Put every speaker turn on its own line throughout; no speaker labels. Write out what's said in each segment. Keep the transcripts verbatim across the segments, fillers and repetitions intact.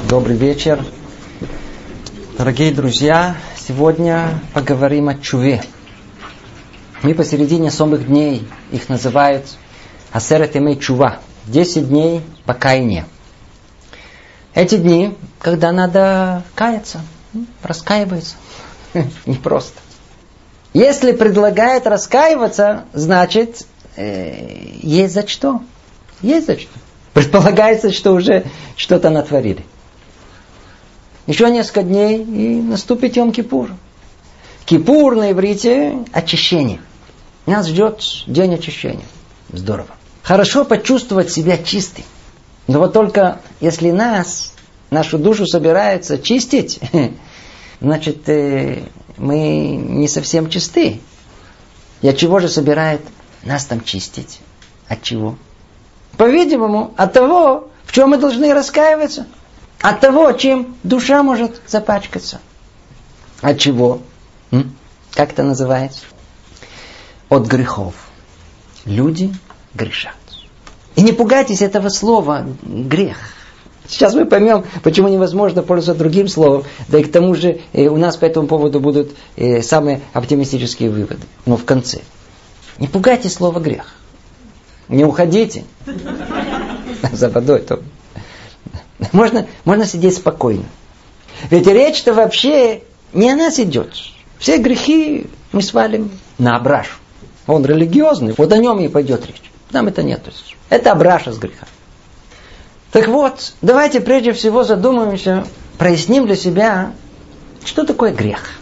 Добрый вечер, дорогие друзья. Сегодня поговорим о чуве. Мы посередине особых дней, их называют Асерет Ямей Чува, десять дней покаяния. Эти дни, когда надо каяться, раскаиваться, непросто. Если предлагает раскаиваться, значит, э, есть за что. Есть за что. Предполагается, что уже что-то натворили. Еще несколько дней, и наступит Йом-Кипур. Кипур на иврите – очищение. Нас ждет день очищения. Здорово. Хорошо почувствовать себя чистым. Но вот только если нас, нашу душу собираются чистить, значит, мы не совсем чисты. И от чего же собирают нас там чистить? От чего? По-видимому, от того, в чем мы должны раскаиваться. От того, чем душа может запачкаться. От чего? М? Как это называется? От грехов. Люди грешат. И не пугайтесь этого слова «грех». Сейчас мы поймем, почему невозможно пользоваться другим словом. Да и к тому же э, у нас по этому поводу будут э, самые оптимистические выводы. Но в конце. Не пугайтесь слова «грех». Не уходите. За водой то. Можно, можно сидеть спокойно. Ведь речь-то вообще не о нас идет. Все грехи мы свалим на Абрашу. Он религиозный, вот о нем и пойдет речь. Нам это нет. Это Абраша с греха. Так вот, давайте прежде всего задумаемся, проясним для себя, что такое грех.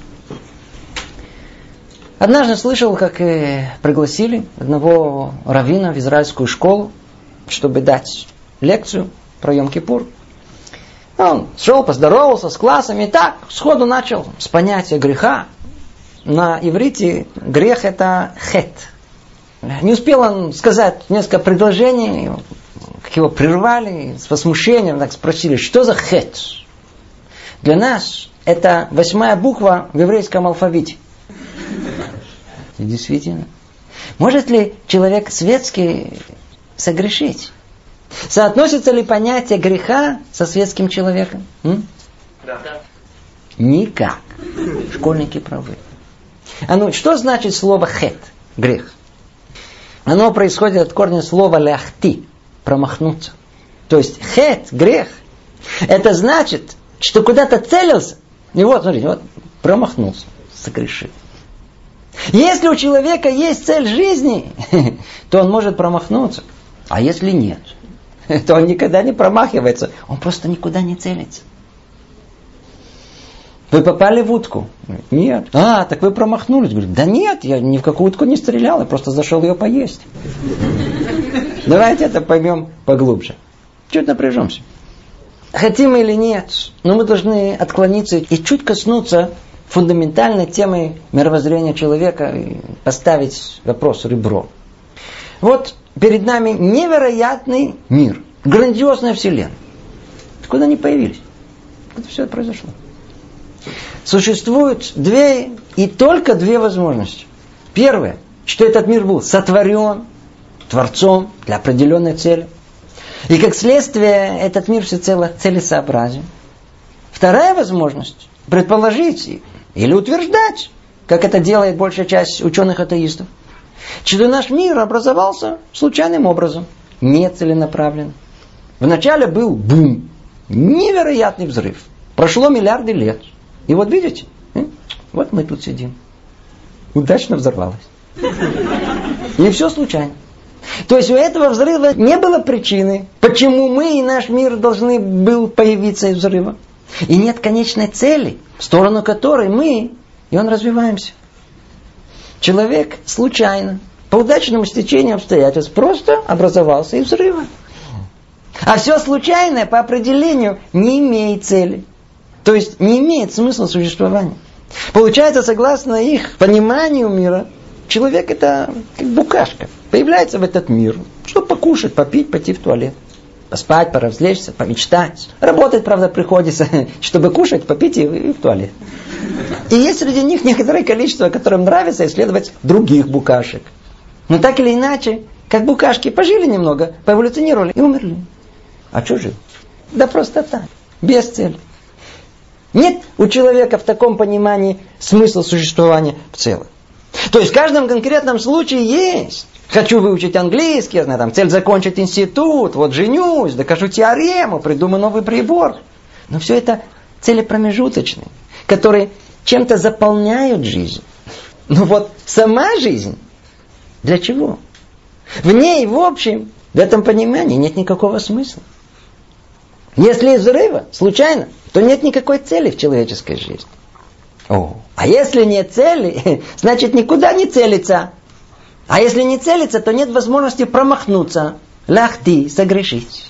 Однажды слышал, как э, пригласили одного раввина в израильскую школу, чтобы дать лекцию про Йом-Кипур. Он шел, поздоровался с классами и так сходу начал с понятия греха. На иврите грех это хет. Не успел он сказать несколько предложений, как его прервали, с возмущением так спросили, что за хет? Для нас это восьмая буква в еврейском алфавите. И действительно. Может ли человек светский согрешить? Соотносится ли понятие греха со светским человеком? М? Да. Никак. Школьники правы. А ну, что значит слово хет? Грех. Оно происходит от корня слова ляхти. Промахнуться. То есть хет, грех. Это значит, что куда-то целился. И вот, смотрите, вот промахнулся. Согрешил. Если у человека есть цель жизни, то он может промахнуться. А если нет, то он никогда не промахивается. Он просто никуда не целится. Вы попали в утку? Нет. А, так вы промахнулись. Говорит, да нет, я ни в какую утку не стрелял, я просто зашел ее поесть. Давайте это поймем поглубже. Чуть напряжемся. Хотим или нет, но мы должны отклониться и чуть коснуться фундаментальной темы мировоззрения человека и поставить вопрос ребро. Вот перед нами невероятный мир, грандиозная вселенная. Откуда они появились? Откуда все это произошло? Существует две и только две возможности. Первое, что этот мир был сотворен Творцом для определенной цели. И как следствие этот мир всецело целесообразен. Вторая возможность предположить или утверждать, как это делает большая часть ученых-атеистов, что наш мир образовался случайным образом, нецеленаправленно. Вначале был бум, невероятный взрыв. Прошло миллиарды лет. И вот видите, вот мы тут сидим. Удачно взорвалось. И все случайно. То есть у этого взрыва не было причины, почему мы и наш мир должны был появиться из взрыва. И нет конечной цели, в сторону которой мы и он развиваемся. Человек случайно, по удачному стечению обстоятельств, просто образовался из взрыва. А все случайное по определению не имеет цели. То есть не имеет смысла существования. Получается, согласно их пониманию мира, человек это как букашка. Появляется в этот мир, чтобы покушать, попить, пойти в туалет. Поспать, поразвлечься, помечтать. Работать, правда, приходится, чтобы кушать, попить и, и в туалет. И есть среди них некоторое количество, которым нравится исследовать других букашек. Но так или иначе, как букашки пожили немного, поэволюционировали и умерли. А что жил? Да просто так. Без цели. Нет у человека в таком понимании смысла существования в целом. То есть в каждом конкретном случае есть. Хочу выучить английский, я знаю, там, цель закончить институт, вот женюсь, докажу теорему, придумаю новый прибор. Но все это цели промежуточные, которые чем-то заполняют жизнь. Но вот сама жизнь, для чего? В ней, в общем, в этом понимании нет никакого смысла. Если из взрыва, случайно, то нет никакой цели в человеческой жизни. О, а если нет цели, значит никуда не целится. А если не целится, то нет возможности промахнуться, лахти, согрешить.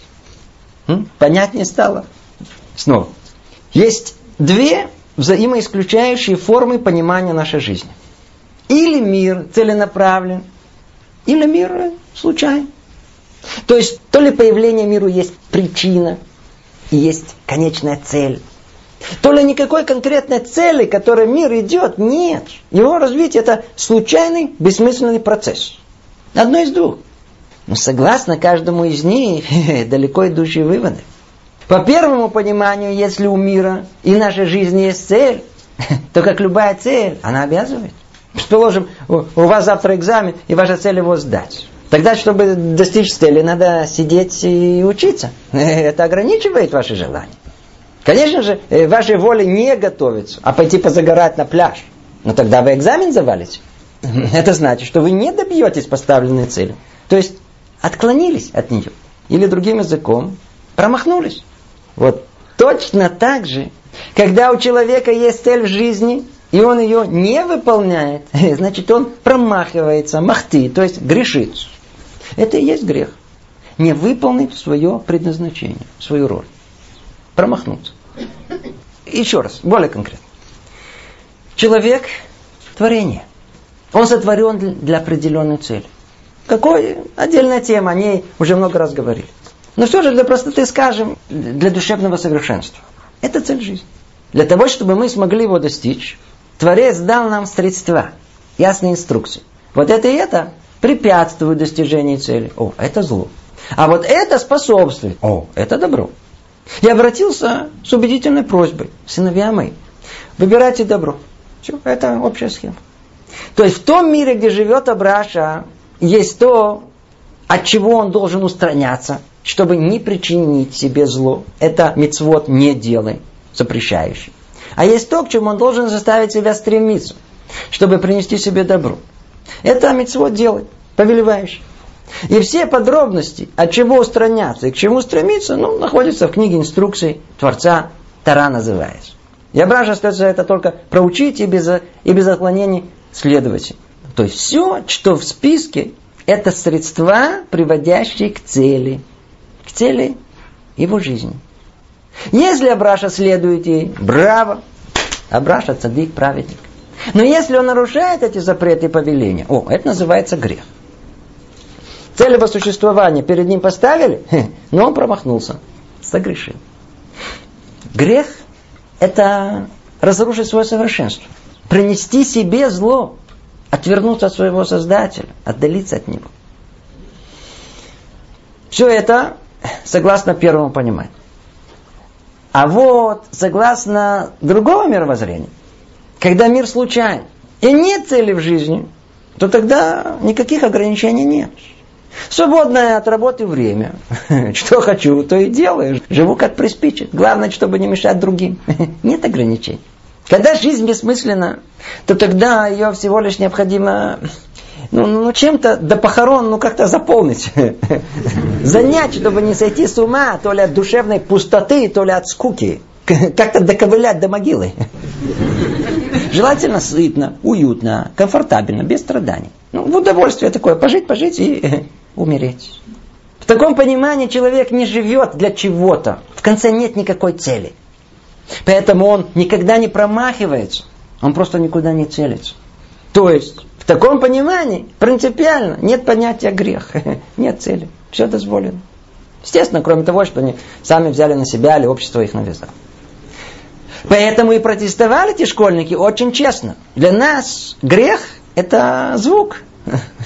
М? Понятнее стало? Снова. Есть две взаимоисключающие формы понимания нашей жизни. Или мир целенаправлен, или мир случайен. То есть, то ли появление миру есть причина, и есть конечная цель. То ли никакой конкретной цели, к которой мир идет, нет. Его развитие это случайный, бессмысленный процесс. Одно из двух. Но согласно каждому из них, далеко идущие выводы. По первому пониманию, если у мира и нашей жизни есть цель, то как любая цель, она обязывает. Предположим, у вас завтра экзамен, и ваша цель его сдать. Тогда, чтобы достичь цели, надо сидеть и учиться. Это ограничивает ваши желания. Конечно же, вашей воле не готовиться, а пойти позагорать на пляж. Но тогда вы экзамен завалите. Это значит, что вы не добьетесь поставленной цели. То есть, отклонились от нее. Или другим языком, промахнулись. Вот точно так же, когда у человека есть цель в жизни, и он ее не выполняет, значит, он промахивается, махты, то есть грешит. Это и есть грех. Не выполнить свое предназначение, свою роль. Промахнуться. Еще раз, более конкретно. Человек – творение. Он сотворен для определенной цели. Какой? Отдельная тема, о ней уже много раз говорили. Но все же для простоты скажем, для душевного совершенства. Это цель жизни. Для того, чтобы мы смогли его достичь, Творец дал нам средства, ясные инструкции. Вот это и это препятствует достижению цели. О, это зло. А вот это способствует. О, это добро. Я обратился с убедительной просьбой. Сыновья мои, выбирайте добро. Все, это общая схема. То есть в том мире, где живет Абраша, есть то, от чего он должен устраняться, чтобы не причинить себе зло. Это мицвот не делай, запрещающий. А есть то, к чему он должен заставить себя стремиться, чтобы принести себе добро. Это мицвот делай, повелевающий. И все подробности, от чего устраняться и к чему стремиться, ну, находятся в книге инструкций Творца, Тора называется. И Абраша остается это только проучить и без, и без отклонений следовать. То есть все, что в списке, это средства, приводящие к цели. К цели его жизни. Если Абраша следует ей, браво, Абраша цадик, праведник. Но если он нарушает эти запреты и повеления, о, это называется грех. Цель его существования перед ним поставили, но он промахнулся, согрешил. Грех – это разрушить свое совершенство, принести себе зло, отвернуться от своего Создателя, отдалиться от него. Все это согласно первому пониманию. А вот согласно другому мировоззрению, когда мир случайен и нет цели в жизни, то тогда никаких ограничений нет. Свободное от работы время. Что хочу, то и делаю. Живу как приспичит. Главное, чтобы не мешать другим. Нет ограничений. Когда жизнь бессмысленна, то тогда ее всего лишь необходимо ну, ну, чем-то до похорон ну, как-то заполнить. Занять, чтобы не сойти с ума, то ли от душевной пустоты, то ли от скуки. Как-то доковылять до могилы. Желательно сытно, уютно, комфортабельно, без страданий. Ну, в удовольствие такое. Пожить, пожить и умереть. В таком понимании человек не живет для чего-то. В конце нет никакой цели. Поэтому он никогда не промахивается. Он просто никуда не целится. То есть, в таком понимании принципиально нет понятия грех. Нет цели. Все дозволено. Естественно, кроме того, что они сами взяли на себя или общество их навязало. Поэтому и протестовали эти школьники очень честно. Для нас грех – это звук.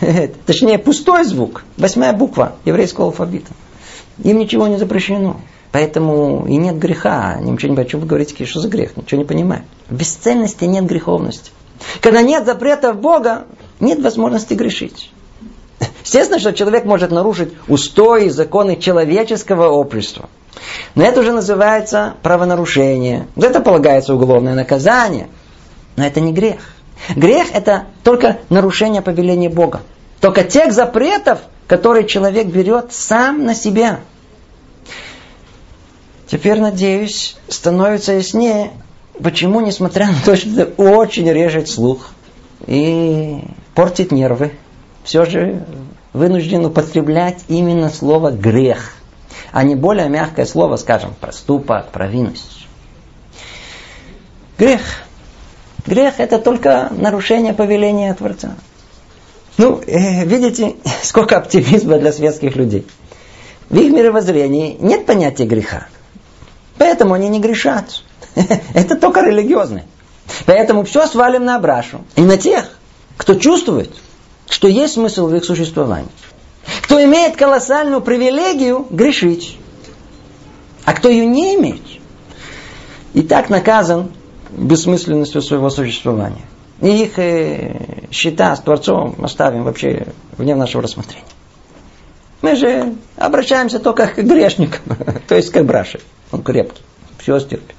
Точнее, пустой звук. Восьмая буква еврейского алфавита. Им ничего не запрещено. Поэтому и нет греха. Ничего не понимаю, что вы говорите, что за грех? Ничего не понимаю. В бесцельности нет греховности. Когда нет запретов Бога, нет возможности грешить. Естественно, что человек может нарушить устои и законы человеческого общества. Но это уже называется правонарушение. За это полагается уголовное наказание. Но это не грех. Грех – это только нарушение повеления Бога. Только тех запретов, которые человек берет сам на себя. Теперь, надеюсь, становится яснее, почему, несмотря на то, что это очень режет слух и портит нервы, все же вынужден употреблять именно слово «грех», а не более мягкое слово, скажем, «проступок», «провинность». Грех. Грех – это только нарушение повеления Творца. Ну, э, видите, сколько оптимизма для светских людей. В их мировоззрении нет понятия греха. Поэтому они не грешат. Это только религиозные. Поэтому все свалим на Абрашу. И на тех, кто чувствует, что есть смысл в их существовании. Кто имеет колоссальную привилегию грешить. А кто ее не имеет, и так наказан бессмысленностью своего существования. И их э, счета с Творцом оставим вообще вне нашего рассмотрения. Мы же обращаемся только к грешникам, то есть к Абраше. Он крепкий, все стерпит.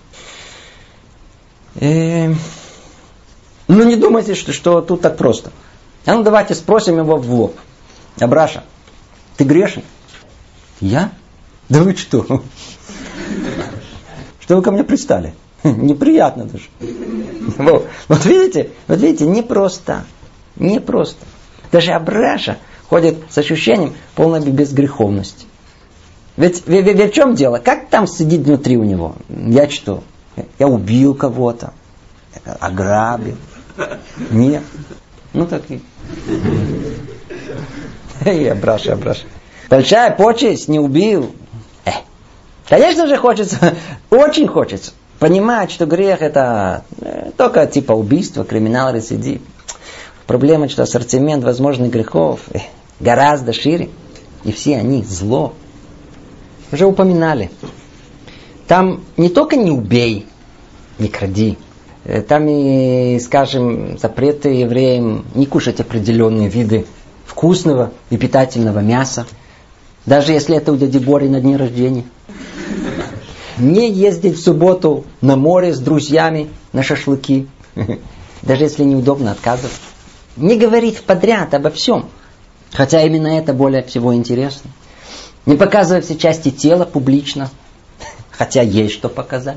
И... Ну не думайте, что, что тут так просто. А ну давайте спросим его в лоб. Абраша, ты грешник? Я? Да вы что? Что вы ко мне пристали? Неприятно даже. Вот, вот видите, вот видите, непросто. Непросто. Даже Абраша ходит с ощущением полной безгреховности. Ведь, ведь, ведь в чем дело? Как там сидит внутри у него? Я что? Я убил кого-то? Ограбил? Нет. Ну так и... Эй, Абраша, Абраша. Большая почесть, не убил. Э. Конечно же хочется, очень хочется понимать, что грех это э, только типа убийства, криминал, рецидив. Проблема, что ассортимент возможных грехов э, гораздо шире. И все они зло. Уже упоминали. Там не только не убей, не кради. Там и, скажем, запреты евреям не кушать определенные виды вкусного и питательного мяса. Даже если это у дяди Бори на дне рождения. Не ездить в субботу на море с друзьями на шашлыки. Даже если неудобно, отказывать. Не говорить подряд обо всем. Хотя именно это более всего интересно. Не показывать все части тела публично. Хотя есть что показать.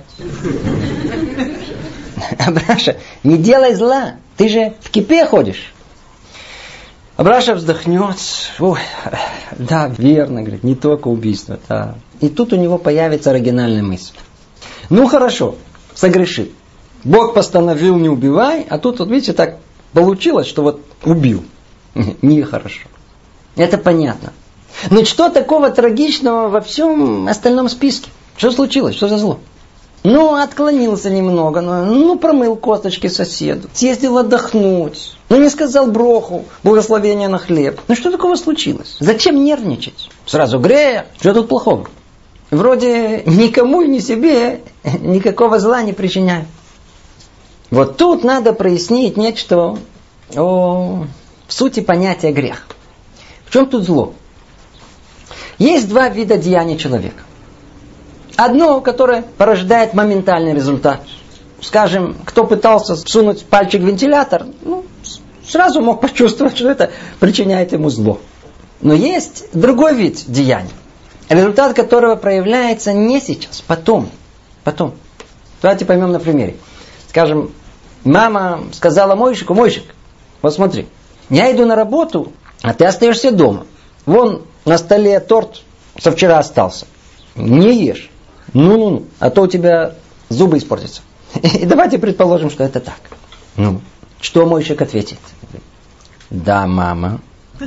Абраша, не делай зла. Ты же в кипе ходишь. Абраша вздохнет. Ой, да, верно, говорит, не только убийство. Да. И тут у него появится оригинальная мысль. Ну хорошо, согреши. Бог постановил не убивай, а тут, вот видите, так получилось, что вот убил. Нехорошо. Это понятно. Но что такого трагичного во всем остальном списке? Что случилось? Что за зло? Ну, отклонился немного, ну, ну промыл косточки соседу, съездил отдохнуть, ну, не сказал броху, благословения на хлеб. Ну, что такого случилось? Зачем нервничать? Сразу грех, что тут плохого? Вроде никому и ни себе никакого зла не причиняет. Вот тут надо прояснить нечто о сути понятия грех. В чем тут зло? Есть два вида деяний человека. Одно, которое порождает моментальный результат. Скажем, кто пытался сунуть пальчик в вентилятор, ну, сразу мог почувствовать, что это причиняет ему зло. Но есть другой вид деяний, результат которого проявляется не сейчас, потом. Потом. Давайте поймем на примере. Скажем, мама сказала Мойшику: Мойшик, вот смотри, я иду на работу, а ты остаешься дома. Вон на столе торт со вчера остался. Не ешь. Ну-ну-ну, а то у тебя зубы испортятся. И давайте предположим, что это так. Ну, что Мойшик ответит? Да, мама.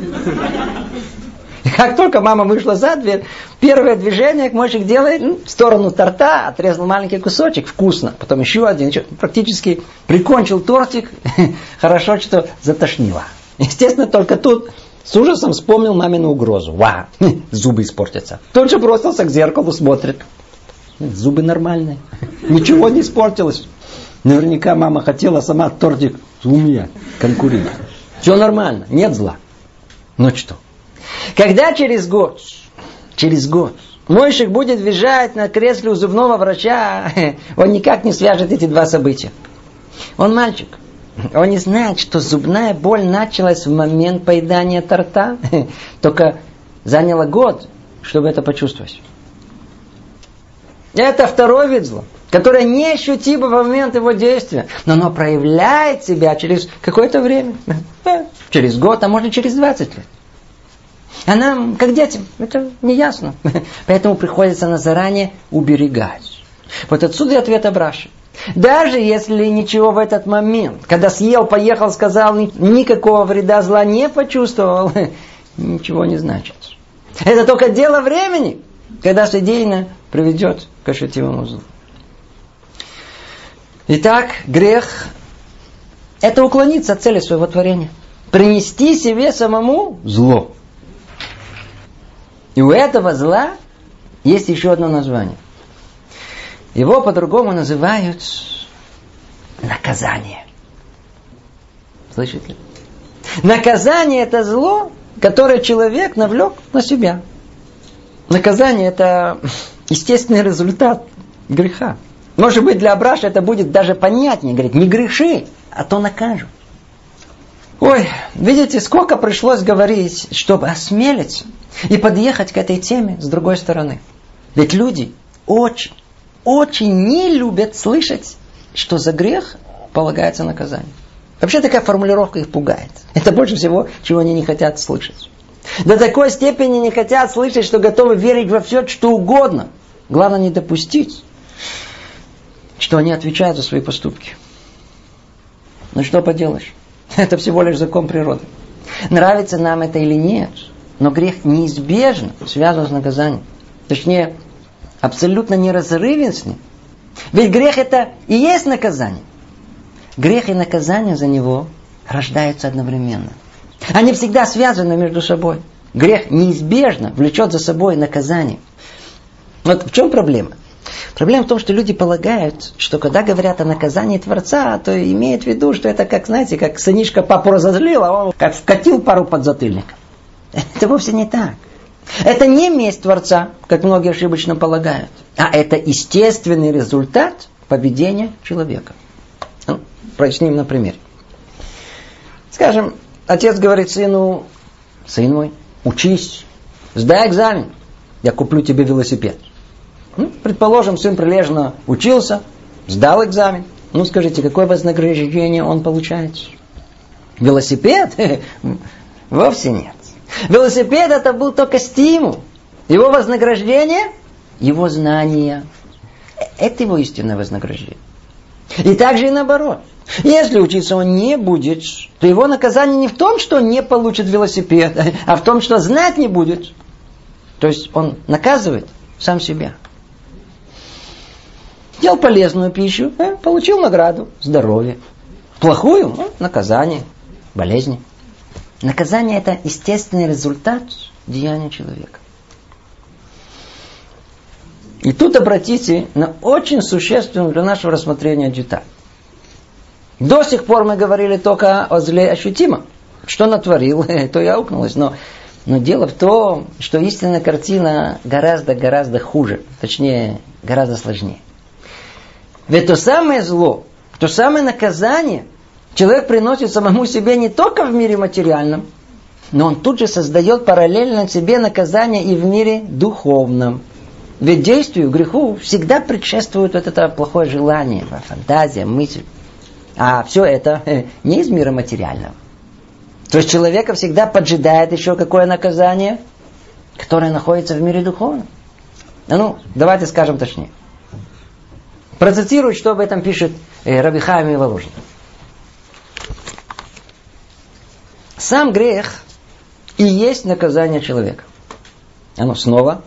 И как только мама вышла за дверь, первое движение Мойшик делает ну, в сторону торта, отрезал маленький кусочек, вкусно, потом еще один, еще, практически прикончил тортик, хорошо, что затошнило. Естественно, только тут С ужасом вспомнил мамину угрозу. Ва, зубы испортятся. Тут же бросился к зеркалу, смотрит. Зубы нормальные. Ничего не испортилось. Наверняка мама хотела сама тортик у меня конкурент. Все нормально, нет зла. Ну что? Когда через год, через год Мойшик будет визжать на кресле у зубного врача, он никак не свяжет эти два события. Он мальчик. Он не знает, что зубная боль началась в момент поедания торта. Только заняло год, чтобы это почувствовать. Это второй вид зла, которое неощутимо в момент его действия, но оно проявляет себя через какое-то время. Через год, а может через двадцать лет. А нам, как детям, это не ясно. Поэтому приходится нас заранее уберегать. Вот отсюда и ответ Абраши. Даже если ничего в этот момент, когда съел, поехал, сказал, никакого вреда зла не почувствовал, ничего не значит. Это только дело времени, когда содеянное приведет к ощутимому злу. Итак, грех – это уклониться от цели своего творения. Принести себе самому зло. И у этого зла есть еще одно название. Его по-другому называют наказание. Слышите? Наказание – это зло, которое человек навлек на себя. Наказание – это естественный результат греха. Может быть, для Абраша это будет даже понятнее. Говорит, не греши, а то накажут. Ой, видите, сколько пришлось говорить, чтобы осмелиться и подъехать к этой теме с другой стороны. Ведь люди очень, очень не любят слышать, что за грех полагается наказание. Вообще такая формулировка их пугает. Это больше всего, чего они не хотят слышать. До такой степени не хотят слышать, что готовы верить во все, что угодно. Главное не допустить, что они отвечают за свои поступки. Ну что поделаешь? Это всего лишь закон природы. Нравится нам это или нет, но грех неизбежно связан с наказанием. Точнее, абсолютно неразрывен с ним. Ведь грех это и есть наказание. Грех и наказание за него рождаются одновременно. Они всегда связаны между собой. Грех неизбежно влечет за собой наказание. Вот в чем проблема? Проблема в том, что люди полагают, что когда говорят о наказании Творца, то имеют в виду, что это как, знаете, как сынишка папу разозлил, а он как вкатил пару подзатыльников. Это вовсе не так. Это не месть Творца, как многие ошибочно полагают, а это естественный результат поведения человека. Ну, проясним на примере. Скажем, отец говорит сыну: сын мой, учись, сдай экзамен, я куплю тебе велосипед. Ну, предположим, сын прилежно учился, сдал экзамен. Ну, скажите, какое вознаграждение он получает? Велосипед? Вовсе нет. Велосипед это был только стимул. Его вознаграждение – его знания. Это его истинное вознаграждение. И также и наоборот. Если учиться он не будет, то его наказание не в том, что он не получит велосипед, а в том, что знать не будет. То есть он наказывает сам себя. Ел полезную пищу, э, получил награду, здоровье. Плохую, ну, наказание, болезни. Наказание – это естественный результат деяния человека. И тут обратите на очень существенную для нашего рассмотрения деталь. До сих пор мы говорили только о зле ощутимо. Что натворил, то и аукнулось. Но, но дело в том, что истинная картина гораздо-гораздо хуже. Точнее, гораздо сложнее. Ведь то самое зло, то самое наказание человек приносит самому себе не только в мире материальном, но он тут же создает параллельно себе наказание и в мире духовном. Ведь действию, греху всегда предшествует вот это плохое желание, фантазия, мысль. А все это не из мира материального. То есть человека всегда поджидает еще какое наказание, которое находится в мире духовном. Ну, давайте скажем точнее. Процитирую, что об этом пишет э, Раби Хаим Воложин. Сам грех и есть наказание человека. А ну снова.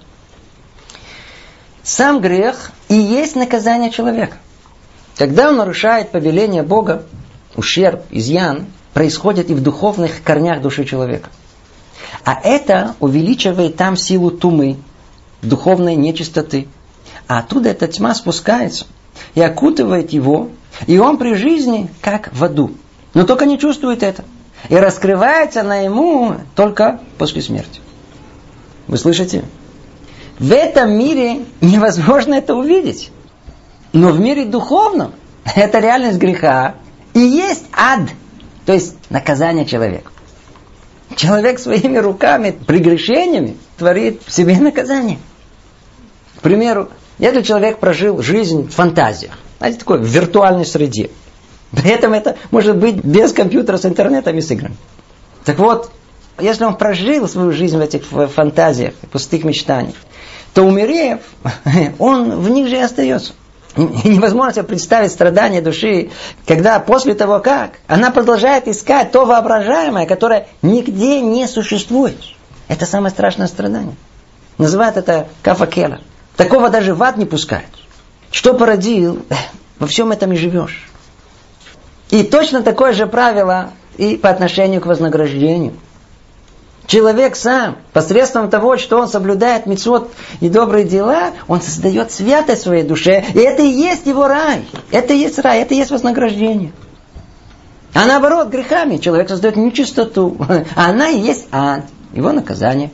Сам грех и есть наказание человека. Когда он нарушает повеление Бога, ущерб, изъян происходит и в духовных корнях души человека. А это увеличивает там силу тумы, духовной нечистоты. А оттуда эта тьма спускается и окутывает его, и он при жизни как в аду. Но только не чувствует это. И раскрывается она ему только после смерти. Вы слышите? В этом мире невозможно это увидеть. Но в мире духовном это реальность греха и есть ад, то есть наказание человека. Человек своими руками, прегрешениями творит в себе наказание. К примеру, если человек прожил жизнь в фантазиях, знаете, такой в виртуальной среде, при этом это может быть без компьютера с интернетом и с играми. Так вот, если он прожил свою жизнь в этих фантазиях, пустых мечтаниях, то умерев, он в них же и остается. И невозможно себе представить страдания души, когда после того как она продолжает искать то воображаемое, которое нигде не существует. Это самое страшное страдание. Называют это кафакела. Такого даже в ад не пускают. Что породил, во всем этом и живешь. И точно такое же правило и по отношению к вознаграждению. Человек сам, посредством того, что он соблюдает мицвот и добрые дела, он создает святость в своей душе. И это и есть его рай. Это и есть рай, это и есть вознаграждение. А наоборот, грехами человек создает нечистоту. А она и есть ад, его наказание.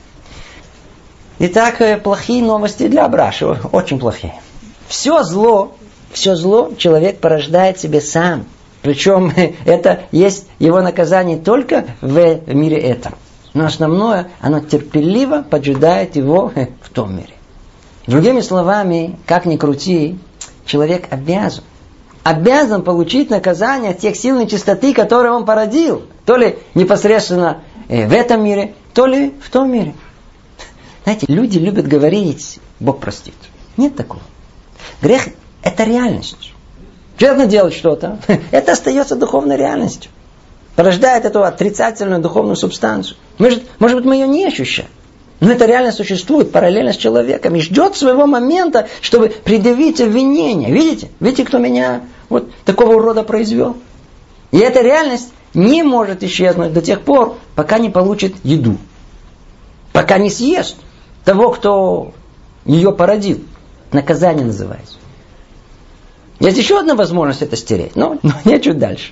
Итак, плохие новости для Абрашева. Очень плохие. Все зло, все зло человек порождает себе сам. Причем это есть его наказание только в мире этом. Но основное, оно терпеливо поджидает его в том мире. Другими словами, как ни крути, человек обязан. Обязан получить наказание от тех сил нечистоты, которые он породил. То ли непосредственно в этом мире, то ли в том мире. Знаете, люди любят говорить, Бог простит. Нет такого. Грех – это реальность. Человек делает что-то, это остается духовной реальностью. Порождает эту отрицательную духовную субстанцию. Может, может быть, мы ее не ощущаем. Но это реально существует параллельно с человеком. И ждет своего момента, чтобы предъявить обвинение. Видите? Видите, кто меня вот такого урода произвел? И эта реальность не может исчезнуть до тех пор, пока не получит еду. Пока не съест того, кто ее породил. Наказание называется. Есть еще одна возможность это стереть. Но, но нечего дальше.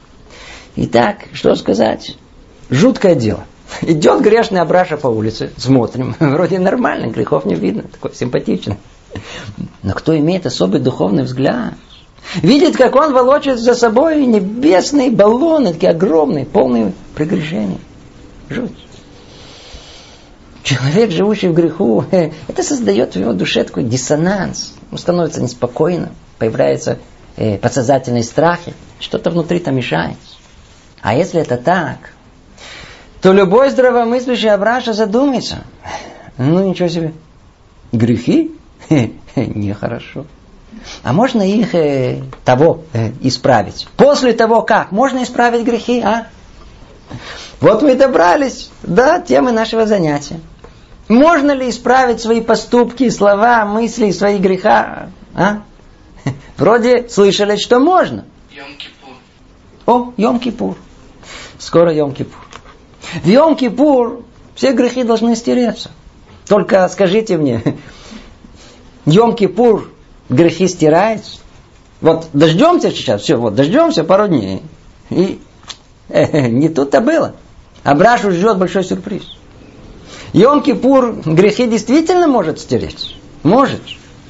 Итак, что сказать? Жуткое дело. Идет грешный Абраша по улице, смотрим, вроде нормально, грехов не видно, такой симпатичный. Но кто имеет особый духовный взгляд, видит, как он волочит за собой небесные баллоны, такие огромные, полные прегрешений. Жуть. Человек, живущий в греху, это создает в его душе такой диссонанс. Он становится неспокойным, появляются подсознательные страхи, что-то внутри-то мешает. А если это так, то любой здравомыслящий Абраша задумается. Ну, ничего себе. Грехи? Нехорошо. А можно их э, того э, исправить? После того как? Можно исправить грехи, а? Вот мы добрались до темы нашего занятия. Можно ли исправить свои поступки, слова, мысли, свои греха? А? Вроде слышали, что можно.
Йом-Кипур.
О, Йом-Кипур. Скоро Йом-Кипур. В Йом-Кипур все грехи должны стереться. Только скажите мне, Йом-Кипур грехи стираются? Вот дождемся сейчас, все, вот дождемся пару дней. И э, не тут-то было. Абрашу ждет большой сюрприз. Йом-Кипур грехи действительно может стереть? Может.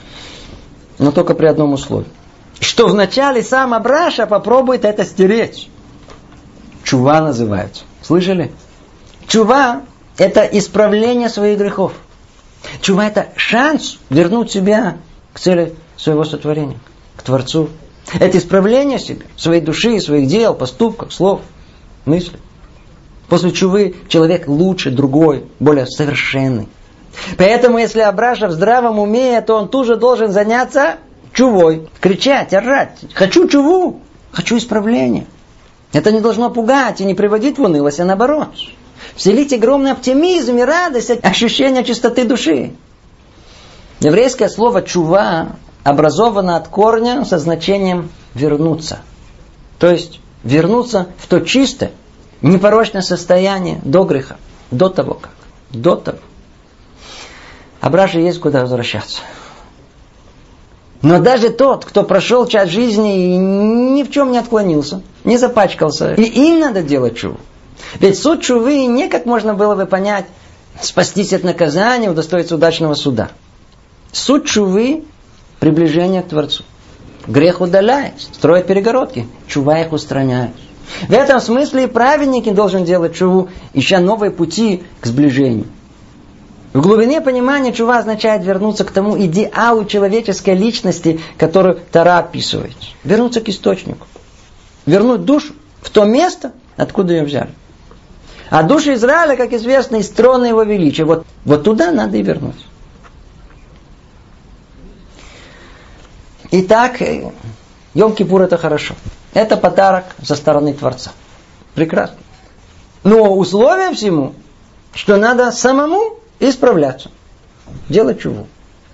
Но только при одном условии. Что вначале сам Абраша попробует это стереть. Чува называется. Слышали? Чува – это исправление своих грехов. Чува – это шанс вернуть себя к цели своего сотворения, к Творцу. Это исправление себя, своей души, своих дел, поступков, слов, мыслей. После чувы человек лучше другой, более совершенный. Поэтому, если Абраша в здравом уме, то он тут же должен заняться чувой. Кричать, орать. Хочу чуву, хочу исправления. Это не должно пугать и не приводить в унылость, а наоборот. Вселить огромный оптимизм и радость от ощущения чистоты души. Еврейское слово «чува» образовано от корня со значением «вернуться». То есть вернуться в то чистое, непорочное состояние до греха. До того как. До того. Обратно есть куда возвращаться. Но даже тот, кто прошел час жизни и ни в чем не отклонился, не запачкался, и им надо делать чуву. Ведь суть чувы не как можно было бы понять, спастись от наказания, удостоиться удачного суда. Суть чувы – приближение к Творцу. Грех удаляет, строит перегородки, чува их устраняет. В этом смысле и праведник должен делать чуву, ища новые пути к сближению. В глубине понимания чува означает вернуться к тому идеалу человеческой личности, которую Тора описывает. Вернуться к источнику. Вернуть душу в то место, откуда ее взяли. А душа Израиля, как известно, из трона его величия. Вот, вот туда надо и вернуть. Итак, Йом-Кипур это хорошо. Это подарок со стороны Творца. Прекрасно. Но условие всему, что надо самому исправляться. Делать чуву.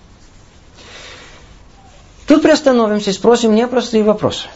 Тут приостановимся и спросим непростые вопросы.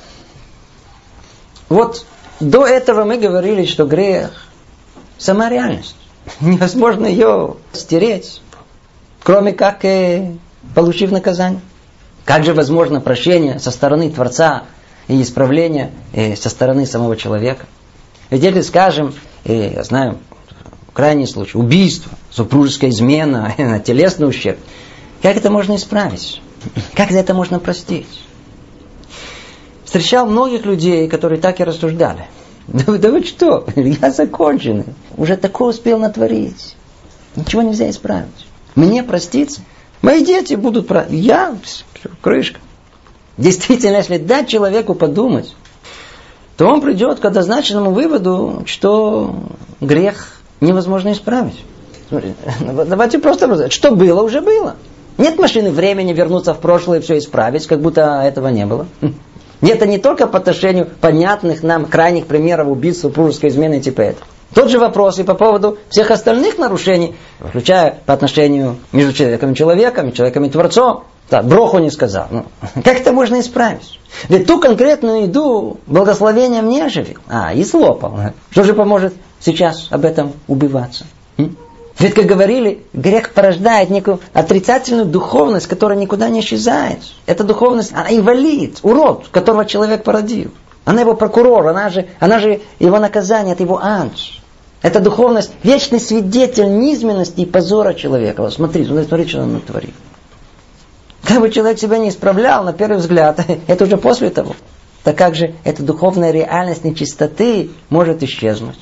Вот до этого мы говорили, что грех – сама реальность. Невозможно ее стереть, кроме как э, получив наказание. Как же возможно прощение со стороны Творца и исправление э, со стороны самого человека? Ведь если, скажем, э, я знаю, крайний случай, убийство, супружеская измена, телесный ущерб, как это можно исправить? Как это можно простить? Встречал многих людей, которые так и рассуждали. Да, да вы что? Я законченный. Уже такое успел натворить. Ничего нельзя исправить. Мне проститься? Мои дети будут править. Я? Все, крышка. Действительно, если дать человеку подумать, то он придет к однозначному выводу, что грех невозможно исправить. Давайте просто рассказать. Что было, уже было. Нет машины времени вернуться в прошлое и все исправить, как будто этого не было. Это не только по отношению понятных нам крайних примеров убийств, супружеской измены типа этого. Тот же вопрос и по поводу всех остальных нарушений, включая по отношению между человеком и человеком, и человеком и Творцом. Да, броху не сказал. Ну, как это можно исправить? Ведь ту конкретную еду благословением не оживил, а и слопал. Что же поможет сейчас об этом убиваться? М? Ведь, как говорили, грех порождает некую отрицательную духовность, которая никуда не исчезает. Эта духовность, она инвалид, урод, которого человек породил. Она его прокурор, она же, она же его наказание, это его ад. Эта духовность – вечный свидетель низменности и позора человека. Вот смотри, смотри, что он натворил. Как бы человек себя не исправлял, на первый взгляд, это уже после того. Так как же эта духовная реальность нечистоты может исчезнуть?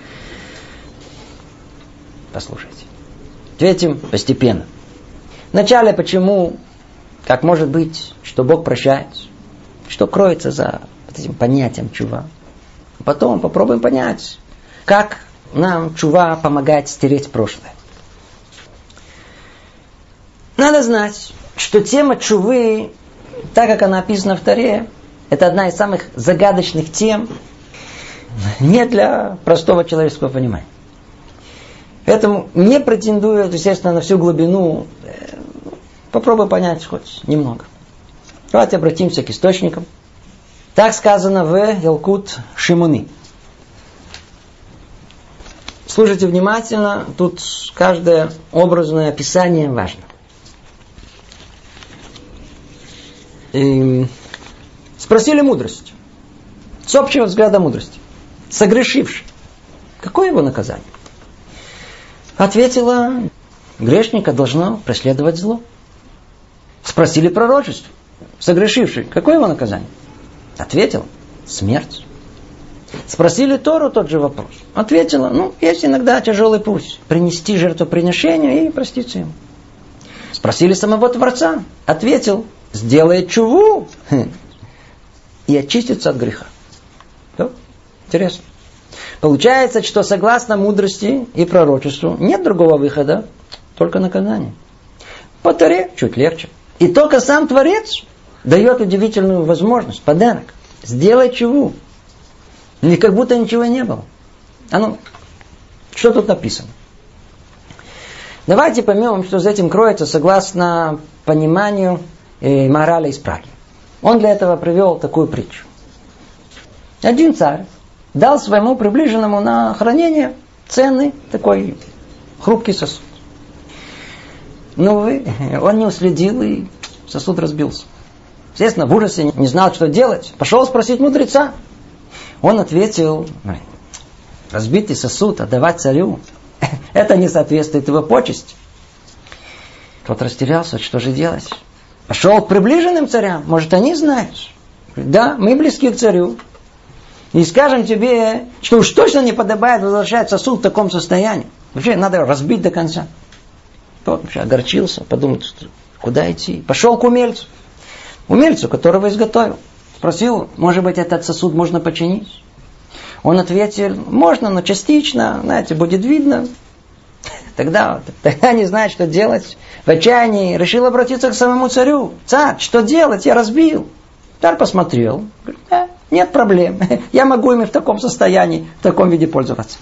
Послушайте. Ответим постепенно. Вначале, почему, как может быть, что Бог прощает, что кроется за вот этим понятием чува. Потом попробуем понять, как нам чува помогает стереть прошлое. Надо знать, что тема чувы, так как она описана в Торе, это одна из самых загадочных тем, не для простого человеческого понимания. Поэтому не претендую, естественно, на всю глубину. Попробуй понять хоть немного. Давайте обратимся к источникам. Так сказано в Ялкут Шимони. Слушайте внимательно, тут каждое образное описание важно. И спросили мудрость. С общего взгляда мудрости. Согрешивший. Какое его наказание? Ответила, грешника должно преследовать зло. Спросили пророчество. Согрешивший. Какое его наказание? Ответил, смерть. Спросили Тору тот же вопрос. Ответила, ну, есть иногда тяжелый путь. Принести жертвоприношение и проститься ему. Спросили самого Творца. Ответил, сделай чуву и очистится от греха. Да? Интересно. Получается, что согласно мудрости и пророчеству нет другого выхода, только наказание. По Торе чуть легче. И только сам Творец дает удивительную возможность, подарок. Сделай чуву. И как будто ничего не было. А ну, что тут написано? Давайте поймем, что за этим кроется согласно пониманию э, Мараля из Праги. Он для этого привел такую притчу. Один царь дал своему приближенному на хранение ценный такой Хрупкий сосуд. Ну, вы, он не уследил, и сосуд разбился. Естественно, в ужасе не знал, что делать. Пошел спросить мудреца. Он ответил: разбитый сосуд отдавать царю, это не соответствует его почести. Тот растерялся, что же делать? Пошел к приближенным царям, может, они знают? Да, мы близки к царю. И скажем тебе, что уж точно не подобает возвращать сосуд в таком состоянии. Вообще надо разбить до конца. Тот вообще огорчился, подумал, куда идти. Пошел к умельцу. Умельцу, которого изготовил. Спросил, может быть, этот сосуд можно починить? Он ответил: можно, но частично, знаете, будет видно. Тогда, тогда не знает, что делать. В отчаянии решил обратиться к самому царю. Царь, что делать? Я разбил. Царь посмотрел. Говорит: да, нет проблем. Я могу ими в таком состоянии, в таком виде пользоваться.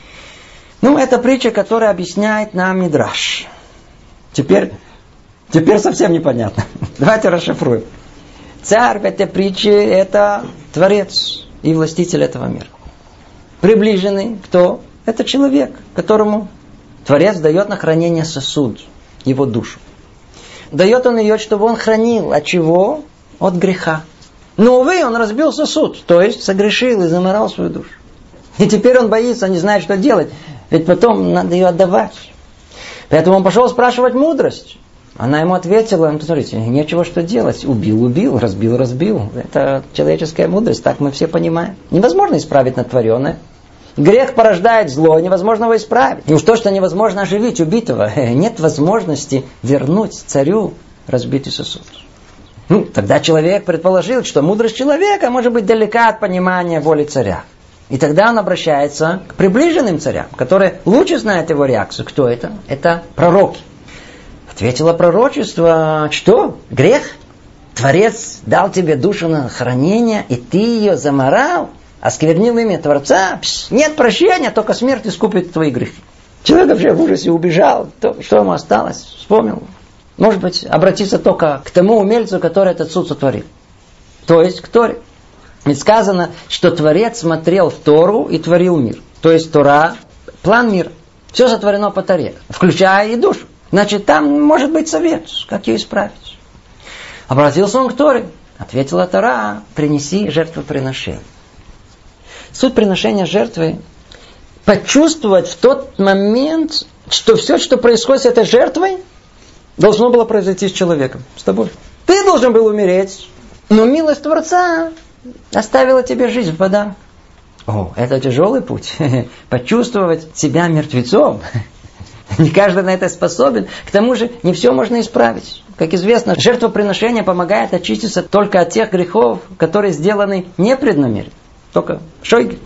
Ну, это притча, которая объясняет нам Мидраш. Теперь, теперь совсем непонятно. Давайте расшифруем. Царь в этой притче – это Творец и властитель этого мира. Приближенный кто? Это человек, которому Творец дает на хранение сосуд, его душу. Дает он ее, чтобы он хранил. От чего? От греха. Но, увы, он разбил сосуд, то есть согрешил и заморал свою душу. И теперь он боится, не знает, что делать. Ведь потом надо ее отдавать. Поэтому он пошел спрашивать мудрость. Она ему ответила: смотрите, нечего что делать. Убил, убил, разбил, разбил. Это человеческая мудрость, так мы все понимаем. Невозможно исправить натворенное. Грех порождает зло, невозможно его исправить. И уж то, что невозможно оживить убитого, нет возможности вернуть царю разбитый сосуд. Ну, тогда человек предположил, что мудрость человека может быть далека от понимания воли царя. И тогда он обращается к приближенным царям, которые лучше знают его реакцию. Кто это? Это пророки. Ответило пророчество: что? Грех? Творец дал тебе душу на хранение, и ты ее заморал, осквернил имя Творца? Пш, нет прощения, только смерть искупит твои грехи. Человек вообще в ужасе убежал. То, что ему осталось? Вспомнил. Может быть, обратиться только к тому умельцу, который этот суд сотворил. То есть к Торе. Ведь сказано, что Творец смотрел в Тору и творил мир. То есть Тора – план мира. Все сотворено по Торе, включая и душу. Значит, там может быть совет, как ее исправить. Обратился он к Торе. Ответила Тора: принеси жертвоприношение. Суть приношения жертвы – почувствовать в тот момент, что все, что происходит с этой жертвой, должно было произойти с человеком, с тобой. Ты должен был умереть, но милость Творца оставила тебе жизнь в подарок. О, это тяжелый путь. Почувствовать себя мертвецом. Не каждый на это способен. К тому же, не все можно исправить. Как известно, жертвоприношение помогает очиститься только от тех грехов, которые сделаны непреднамеренно. Только шойгик.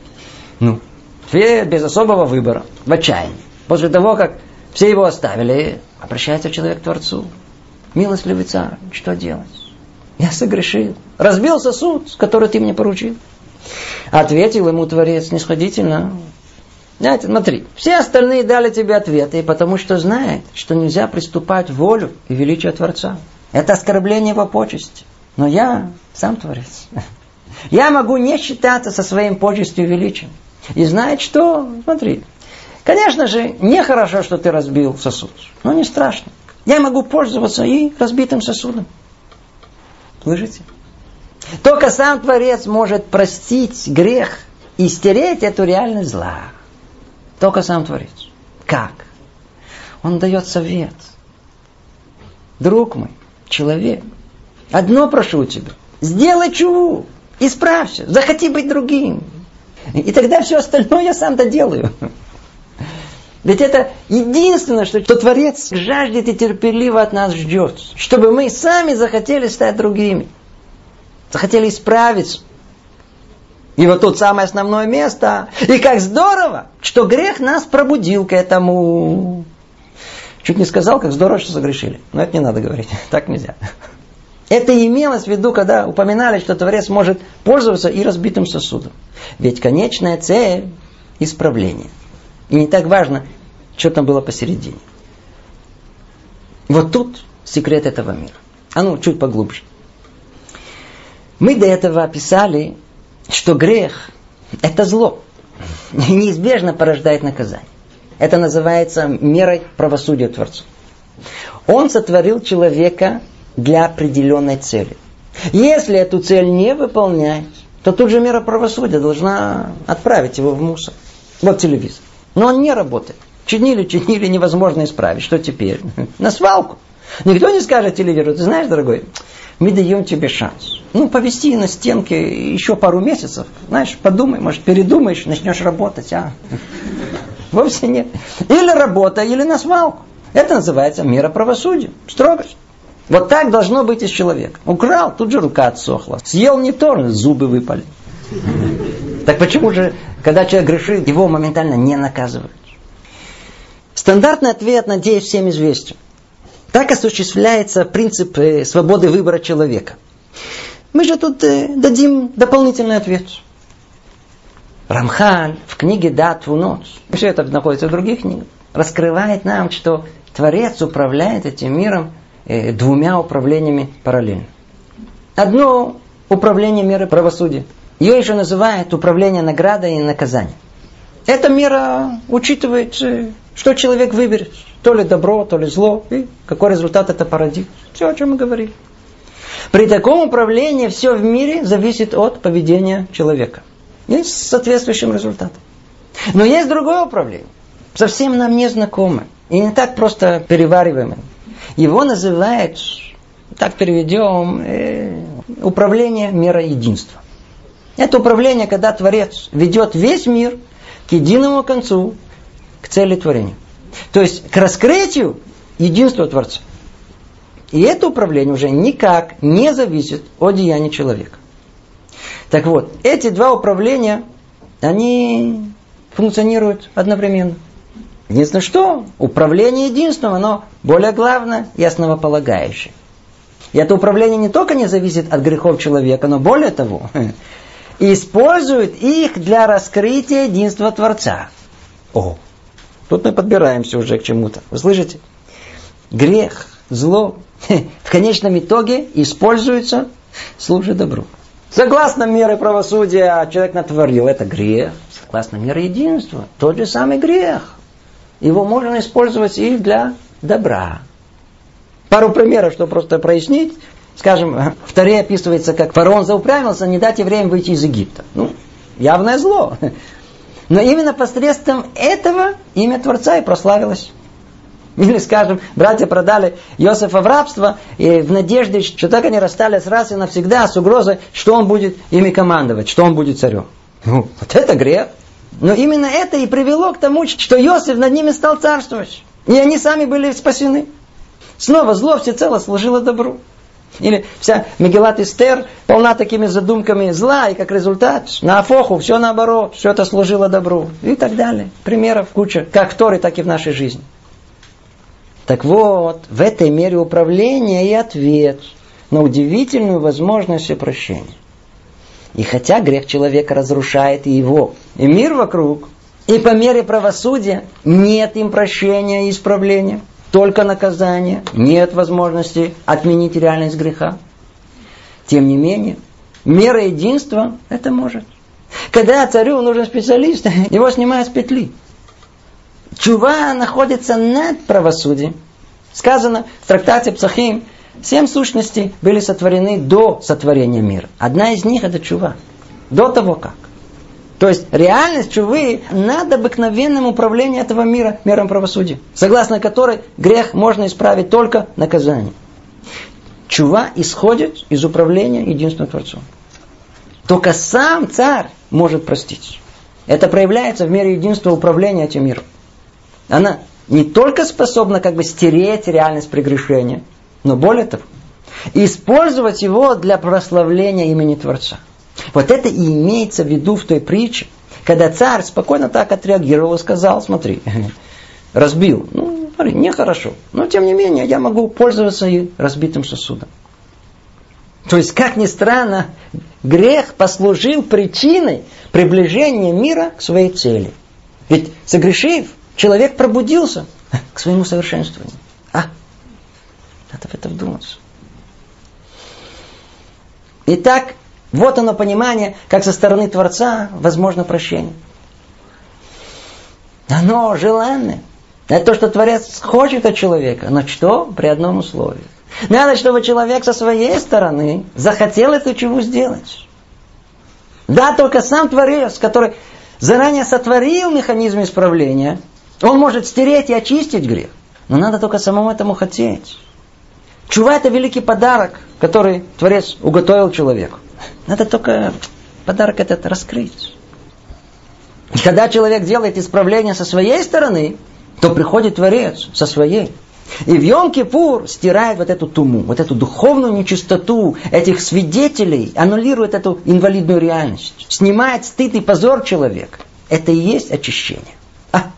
Ну, все без особого выбора, в отчаянии. После того, как все его оставили, обращается человек к Творцу. Милостливый царь, что делать? Я согрешил. Разбил сосуд, который ты мне поручил. Ответил ему Творец снисходительно: знаете, смотри, все остальные дали тебе ответы, потому что знают, что нельзя приступать волю и величие Творца. Это оскорбление его почести. Но я сам Творец. Я могу не считаться со своим почестью и величием. И знать, что, смотри, конечно же, нехорошо, что ты разбил сосуд, но не страшно. Я могу пользоваться и разбитым сосудом. Слышите? Только сам Творец может простить грех и стереть эту реальность зла. Только сам Творец. Как? Он дает совет. Друг мой, человек, одно прошу у тебя. Сделай чуву, исправься, захоти быть другим. И тогда все остальное я сам доделаю. Ведь это единственное, что, что Творец жаждет и терпеливо от нас ждет. Чтобы мы сами захотели стать другими. Захотели исправиться. И вот тут самое основное место. И как здорово, что грех нас пробудил к этому. Чуть не сказал, как здорово, что согрешили. Но это не надо говорить. Так нельзя. Это имелось в виду, когда упоминали, что Творец может пользоваться и разбитым сосудом. Ведь конечная цель – исправление. И не так важно, что там было посередине. Вот тут секрет этого мира. А ну, чуть поглубже. Мы до этого описали, что грех – это зло. И неизбежно порождает наказание. Это называется мерой правосудия Творца. Он сотворил человека для определенной цели. Если эту цель не выполнять, то тут же мера правосудия должна отправить его в мусор. Вот телевизор. Но он не работает. Чинили, чинили, невозможно исправить. Что теперь? На свалку. Никто не скажет телевизору: ты знаешь, дорогой, мы даем тебе шанс. Ну, повиси на стенке еще пару месяцев. Знаешь, подумай, может, передумаешь, начнешь работать, а? Вовсе нет. Или работа, или на свалку. Это называется мера правосудия. Строгость. Вот так должно быть и с человеком. Украл, тут же рука отсохла. Съел не то, зубы выпали. Так почему же, когда человек грешит, его моментально не наказывают? Стандартный ответ, надеюсь, всем известен. Так осуществляется принцип свободы выбора человека. Мы же тут дадим дополнительный ответ. Рамхаль в книге «Дат Вунот», все это находится в других книгах, раскрывает нам, что Творец управляет этим миром двумя управлениями параллельно. Одно управление мерой правосудия. Ее еще называют управление наградой и наказанием. Эта мера учитывает, что человек выберет. То ли добро, то ли зло. И какой результат это породит. Все, о чем мы говорили. При таком управлении все в мире зависит от поведения человека. И с соответствующим результатом. Но есть другое управление. Совсем нам незнакомое. И не так просто перевариваемое. Его называют, так переведем, э, управление мерой единства. Это управление, когда Творец ведет весь мир к единому концу, к цели творения. То есть к раскрытию единства Творца. И это управление уже никак не зависит от деяния человека. Так вот, эти два управления, они функционируют одновременно. Единственное, что управление единством, оно более главное и основополагающее. И это управление не только не зависит от грехов человека, но более того, использует их для раскрытия единства Творца. О, тут мы подбираемся уже к чему-то. Вы слышите? Грех, зло в конечном итоге используется, служит добру. Согласно мере правосудия, человек натворил, это грех. Согласно мере единства, тот же самый грех. Его можно использовать и для добра. Пару примеров, чтобы просто прояснить. Скажем, в Торе описывается, как фараон заупрямился, не дать евреям выйти из Египта. Ну, явное зло. Но именно посредством этого имя Творца и прославилось. Или, скажем, братья продали Иосифа в рабство и в надежде, что так они расстались раз и навсегда с угрозой, что он будет ими командовать, что он будет царем. Ну, вот это грех. Но именно это и привело к тому, что Иосиф над ними стал царствовать. И они сами были спасены. Снова зло всецело служило добру. Или вся Мегилат Эстер полна такими задумками зла, и как результат, на Афоху все наоборот, все это служило добру. И так далее. Примеров куча, как в Торе, так и в нашей жизни. Так вот, в этой мере управления и ответ на удивительную возможность прощения. И хотя грех человека разрушает и его, и мир вокруг, и по мере правосудия нет им прощения и исправления, только наказание, нет возможности отменить реальность греха. Тем не менее, мера единства это может. Когда царю нужен специалист, его снимают с петли. Чува находится над правосудием. Сказано в трактате Псахим, семь сущностей были сотворены до сотворения мира. Одна из них это чува. До того как. То есть реальность чувы над обыкновенным управлением этого мира, миром правосудия, согласно которой грех можно исправить только наказанием. Чува исходит из управления единственным Творцом. Только сам царь может простить. Это проявляется в мере единства управления этим миром. Она не только способна как бы стереть реальность прегрешения, но более того, использовать его для прославления имени Творца. Вот это и имеется в виду в той притче, когда царь спокойно так отреагировал и сказал: смотри, разбил, ну, смотри, нехорошо, но тем не менее я могу пользоваться и разбитым сосудом. То есть, как ни странно, грех послужил причиной приближения мира к своей цели. Ведь согрешив, человек пробудился к своему совершенствованию. А, надо в это вдуматься. Итак, вот оно понимание, как со стороны Творца возможно прощение. Оно желанное. Это то, что Творец хочет от человека. Но что? При одном условии. Надо, чтобы человек со своей стороны захотел эту чуву сделать. Да, только сам Творец, который заранее сотворил механизм исправления, он может стереть и очистить грех. Но надо только самому этому хотеть. Чува — это великий подарок, который Творец уготовил человеку. Надо только подарок этот раскрыть. И когда человек делает исправление со своей стороны, то приходит Творец со своей. И в Йом-Кипур стирает вот эту туму, вот эту духовную нечистоту этих свидетелей, аннулирует эту инвалидную реальность, снимает стыд и позор человека. Это и есть очищение. А,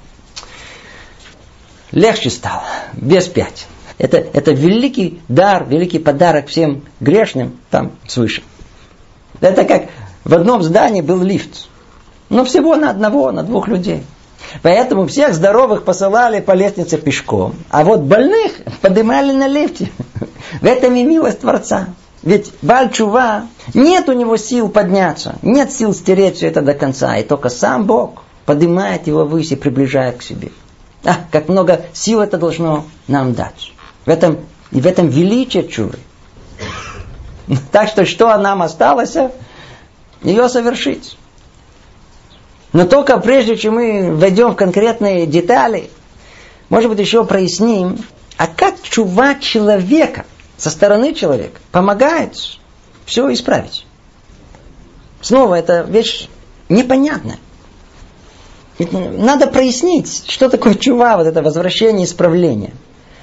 легче стало, без пять. Это, это великий дар, великий подарок всем грешным там свыше. Это как в одном здании был лифт. Но всего на одного, на двух людей. Поэтому всех здоровых посылали по лестнице пешком. А вот больных поднимали на лифте. В этом и милость Творца. Ведь Бааль Чува, нет у него сил подняться. Нет сил стереть все это до конца. И только сам Бог поднимает его ввысь и приближает к себе. А, как много сил это должно нам дать. В этом, и в этом величие Чувы. Так что, что нам осталось? Ее совершить. Но только прежде, чем мы войдем в конкретные детали, может быть, еще проясним, а как чува человека, со стороны человека, помогает все исправить. Снова, это вещь непонятная. Ведь надо прояснить, что такое чува, вот это возвращение, исправление.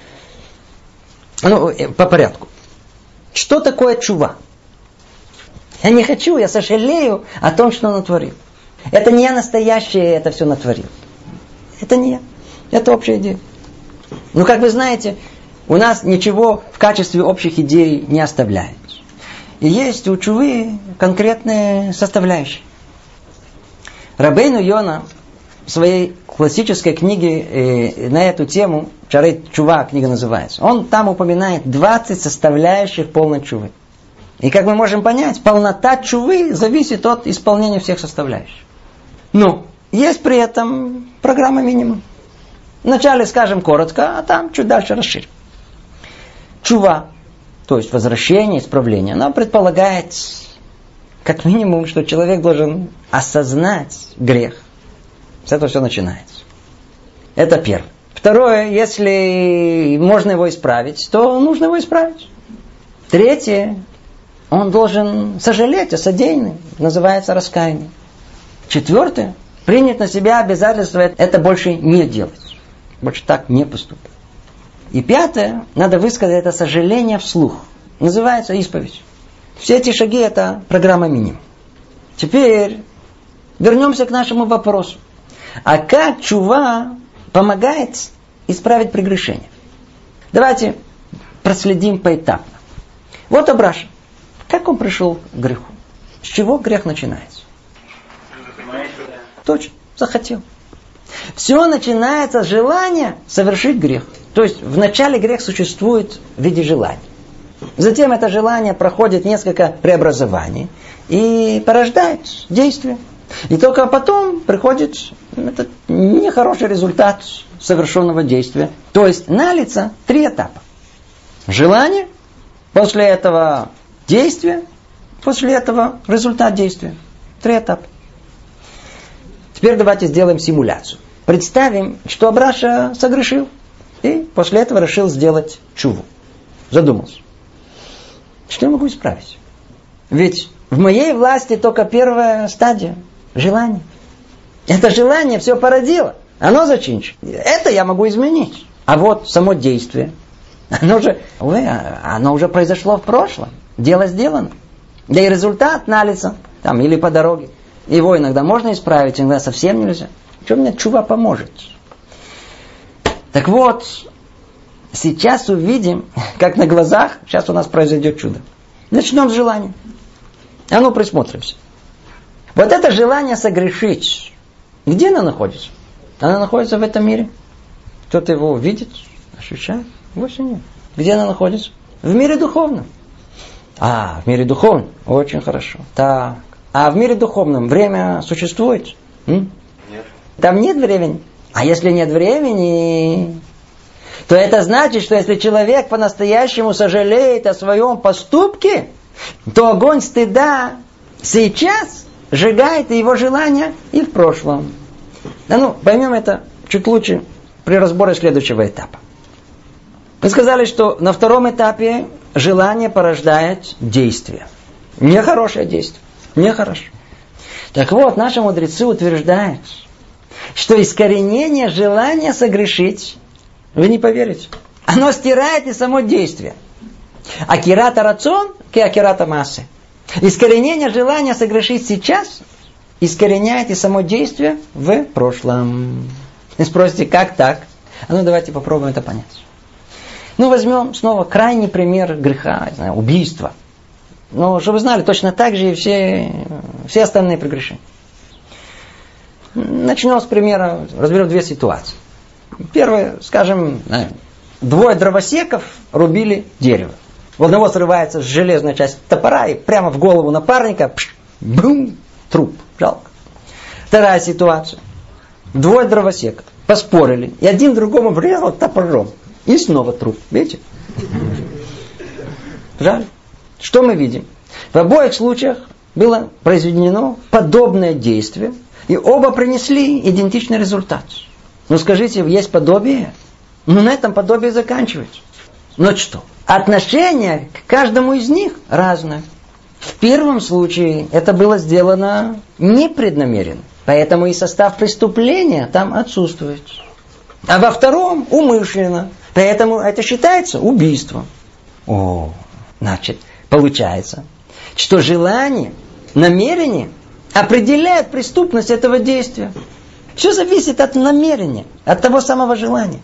Ну, по порядку. Что такое чува? Я не хочу, я сожалею о том, что натворил. Это не я настоящее это все натворил. Это не я. Это общая идея. Но, как вы знаете, у нас ничего в качестве общих идей не оставляет. И есть у чувы конкретные составляющие. Рабейну Йона в своей классической книге э, на эту тему, Шарей Чува книга называется, он там упоминает двадцать составляющих полной чувы. И как мы можем понять, полнота чувы зависит от исполнения всех составляющих. Но есть при этом программа минимум. Вначале скажем коротко, а там чуть дальше расширим. Чува, то есть возвращение, исправление, оно предполагает как минимум, что человек должен осознать грех. С этого все начинается. Это первое. Второе, если можно его исправить, то нужно его исправить. Третье, он должен сожалеть о содеянном. Называется раскаяние. Четвертое, принять на себя обязательство это больше не делать. Больше так не поступать. И пятое, надо высказать это сожаление вслух. Называется исповедь. Все эти шаги это программа минимум. Теперь вернемся к нашему вопросу. А как чува помогает исправить прегрешение? Давайте проследим поэтапно. Вот Абраша. Как он пришел к греху? С чего грех начинается? Точно, захотел. Все начинается с желания совершить грех. То есть вначале грех существует в виде желания. Затем это желание проходит несколько преобразований и порождает действие. И только потом приходит этот нехороший результат совершенного действия. То есть налицо три этапа. Желание, после этого действие, после этого результат действия. Три этапа. Теперь давайте сделаем симуляцию. Представим, что Абраша согрешил. И после этого решил сделать чуву. Задумался. Что я могу исправить? Ведь в моей власти только первая стадия. Желание. Это желание все породило. Оно зачинчено. Это я могу изменить. А вот само действие. Оно уже, ой, оно уже произошло в прошлом. Дело сделано. Да и результат налицо. Там, или по дороге. Его иногда можно исправить, иногда совсем нельзя. Что мне чува поможет? Так вот, сейчас увидим, как на глазах, сейчас у нас произойдет чудо. Начнем с желания. А ну, присмотримся. Вот это желание согрешить, где оно находится? Оно находится в этом мире. Кто-то его видит, ощущает? Вовсе нет. Где оно находится? В мире духовном. А, в мире духовном? Очень хорошо. Так. А в мире духовном время существует? М? Нет. Там нет времени? А если нет времени, то это значит, что если человек по-настоящему сожалеет о своем поступке, то огонь стыда сейчас сжигает его желания и в прошлом. Да ну, поймем это чуть лучше при разборе следующего этапа. Мы сказали, что на втором этапе желание порождает действие. Нехорошее действие. Нехорошее. Так вот, наши мудрецы утверждают, что искоренение желания согрешить, вы не поверите, оно стирает и само действие. Акирата рацион, ки акирата массы. Искоренение желания согрешить сейчас искореняет и само действие в прошлом. И спросите, как так? А ну давайте попробуем это понять. Ну возьмем снова крайний пример греха, не знаю, убийства. Но чтобы вы знали, точно так же и все, все остальные прегрешения. Начнем с примера, разберем две ситуации. Первое, скажем, двое дровосеков рубили дерево. У одного срывается железная часть топора и прямо в голову напарника, пш, бум, труп. Жалко. Вторая ситуация. Двое дровосеков поспорили, и один другому врезал топором. И снова труп. Видите? Жаль. Что мы видим? В обоих случаях было произведено подобное действие, и оба принесли идентичный результат. Ну скажите, есть подобие? Ну на этом подобие заканчивается. Но что? Отношение к каждому из них разное. В первом случае это было сделано непреднамеренно, поэтому и состав преступления там отсутствует. А во втором умышленно, поэтому это считается убийством. О, значит, получается, что желание, намерение определяет преступность этого действия. Все зависит от намерения, от того самого желания.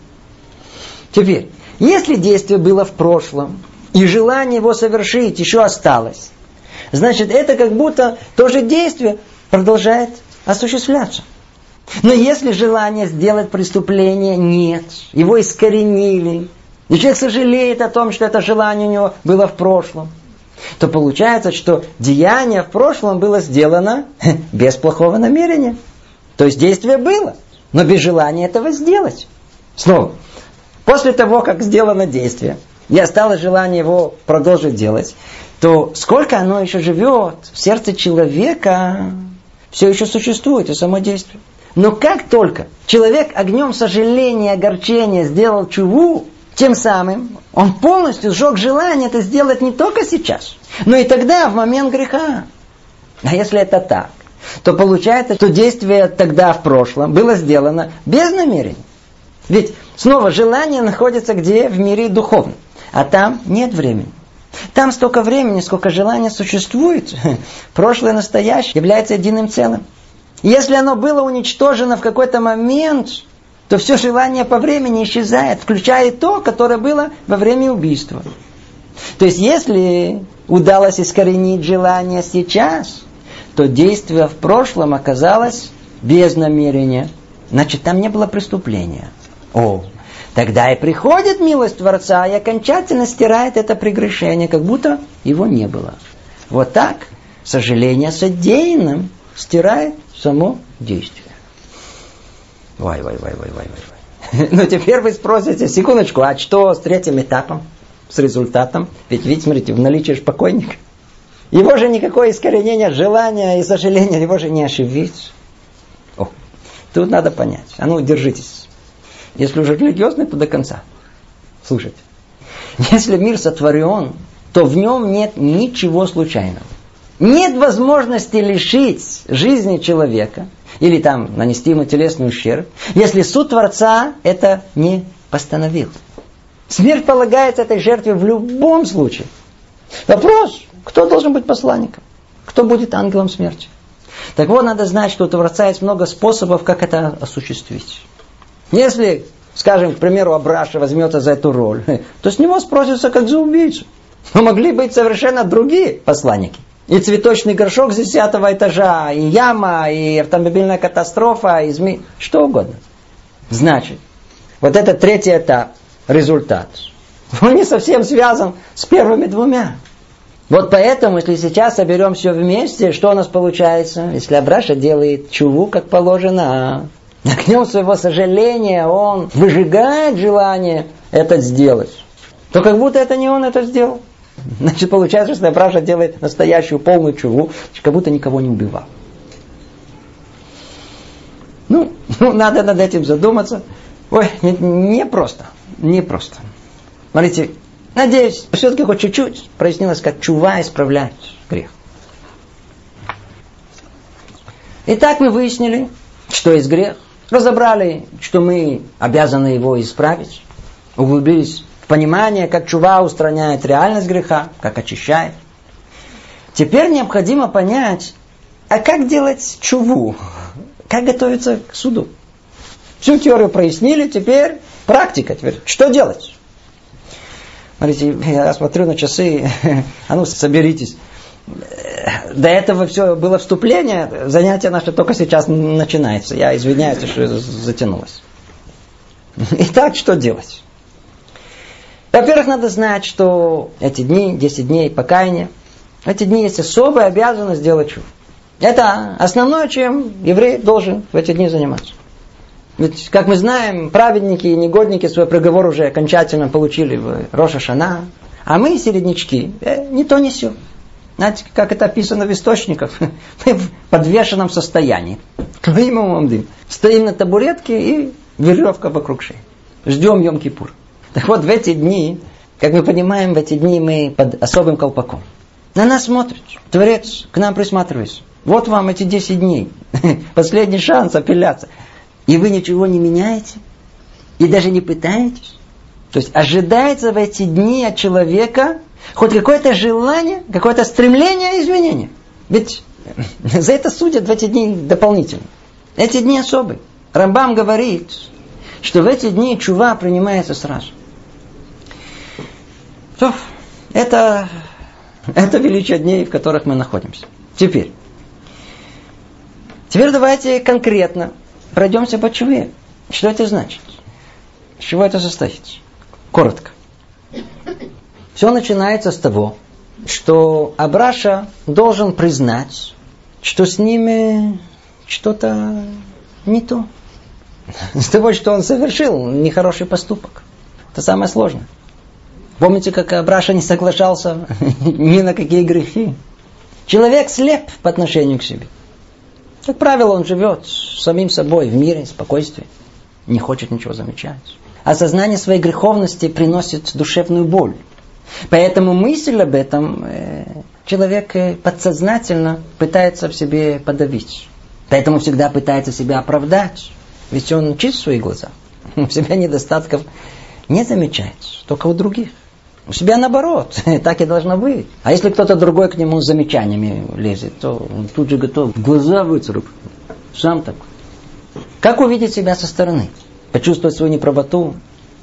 Теперь, если действие было в прошлом, и желание его совершить еще осталось, значит, это как будто то же действие продолжает осуществляться. Но если желания сделать преступление нет, его искоренили, и человек сожалеет о том, что это желание у него было в прошлом, то получается, что деяние в прошлом было сделано без плохого намерения. То есть действие было, но без желания этого сделать. Снова, после того, как сделано действие, и осталось желание его продолжить делать, то сколько оно еще живет в сердце человека, все еще существует и само действие. Но как только человек огнем сожаления и огорчения сделал чуву, тем самым он полностью сжег желание это сделать не только сейчас, но и тогда, в момент греха. А если это так, то получается, что действие тогда в прошлом было сделано без намерения. Ведь снова желание находится где? В мире духовном. А там нет времени. Там столько времени, сколько желания существует. Прошлое и настоящее являются единым целым. Если оно было уничтожено в какой-то момент, то все желание по времени исчезает, включая то, которое было во время убийства. То есть, если удалось искоренить желание сейчас, то действие в прошлом оказалось без намерения. Значит, там не было преступления. О, тогда и приходит милость Творца и окончательно стирает это прегрешение, как будто его не было. Вот так сожаление содеянным стирает само действие. Ой, ой, ой, ой, ой, ой. Ну, теперь вы спросите, секундочку, а что с третьим этапом, с результатом? Ведь, видите, смотрите, в наличии покойника. Его же никакое искоренение желания и сожаления его же не ошибит. О, тут надо понять. А ну, держитесь. Если уже религиозный, то до конца. Слушайте. Если мир сотворен, то в нем нет ничего случайного. Нет возможности лишить жизни человека или там нанести ему телесный ущерб, если суд Творца это не постановил. Смерть полагается этой жертве в любом случае. Вопрос, кто должен быть посланником? Кто будет ангелом смерти? Так вот, надо знать, что у Творца есть много способов, как это осуществить. Если, скажем, к примеру, Абраша возьмется за эту роль, то с него спросятся как за убийцу. Но могли быть совершенно другие посланники. И цветочный горшок с десятого этажа, и яма, и автомобильная катастрофа, и змеи, что угодно. Значит, вот этот третий этап, результат, он не совсем связан с первыми двумя. Вот поэтому, если сейчас соберем все вместе, что у нас получается? Если Абраша делает чуву, как положено, огнем своего сожаления он выжигает желание это сделать, то как будто это не он это сделал. Значит, получается, что Абраша делает настоящую полную чуву, как будто никого не убивал. Ну, ну надо над этим задуматься. Ой, не, не просто, не просто. Смотрите, надеюсь, все-таки хоть чуть-чуть прояснилось, как чува исправляет грех. Итак, мы выяснили, что есть грех. Разобрали, что мы обязаны его исправить. Углубились в понимание, как чува устраняет реальность греха, как очищает. Теперь необходимо понять, а как делать чуву? Как готовиться к суду? Всю теорию прояснили, теперь практика. Теперь что делать? Смотрите, я смотрю на часы, а ну соберитесь. До этого все было вступление, занятие наше только сейчас начинается. Я извиняюсь, что затянулось. Итак, что делать? Во-первых, надо знать, что эти дни, десять дней покаяния, эти дни есть особая обязанность делать чуву. Это основное, чем еврей должен в эти дни заниматься. Ведь, как мы знаем, праведники и негодники свой приговор уже окончательно получили в Рош ха-Шана, а мы, середнячки, э, не то не сё. Знаете, как это описано в источниках? Мы в подвешенном состоянии. Стоим на табуретке и веревка вокруг шеи. Ждем Йом-Кипур. Так вот, в эти дни, как мы понимаем, в эти дни мы под особым колпаком. На нас смотрит Творец, к нам присматривается. Вот вам эти десять дней. Последний шанс апелляция. И вы ничего не меняете? И даже не пытаетесь? То есть ожидается в эти дни от человека хоть какое-то желание, какое-то стремление изменения. Ведь за это судят в эти дни дополнительно. Эти дни особые. Рамбам говорит, что в эти дни чува принимается сразу. Что? Это, это величие дней, в которых мы находимся. Теперь. Теперь давайте конкретно пройдемся по чуве. Что это значит? С чего это состоит? Коротко. Все начинается с того, что Абраша должен признать, что с ними что-то не то. С того, что он совершил нехороший поступок. Это самое сложное. Помните, как Абраша не соглашался ни на какие грехи? Человек слеп по отношению к себе. Как правило, он живет самим собой в мире, в спокойствии. Не хочет ничего замечать. Осознание своей греховности приносит душевную боль. Поэтому мысль об этом э, человек э, подсознательно пытается в себе подавить. Поэтому всегда пытается себя оправдать. Ведь он чист в своих глазах. У себя недостатков не замечает, только у других. У себя наоборот, так и должно быть. А если кто-то другой к нему с замечаниями лезет, то он тут же готов глаза выцарапать. Сам так. Как увидеть себя со стороны? Почувствовать свою неправоту?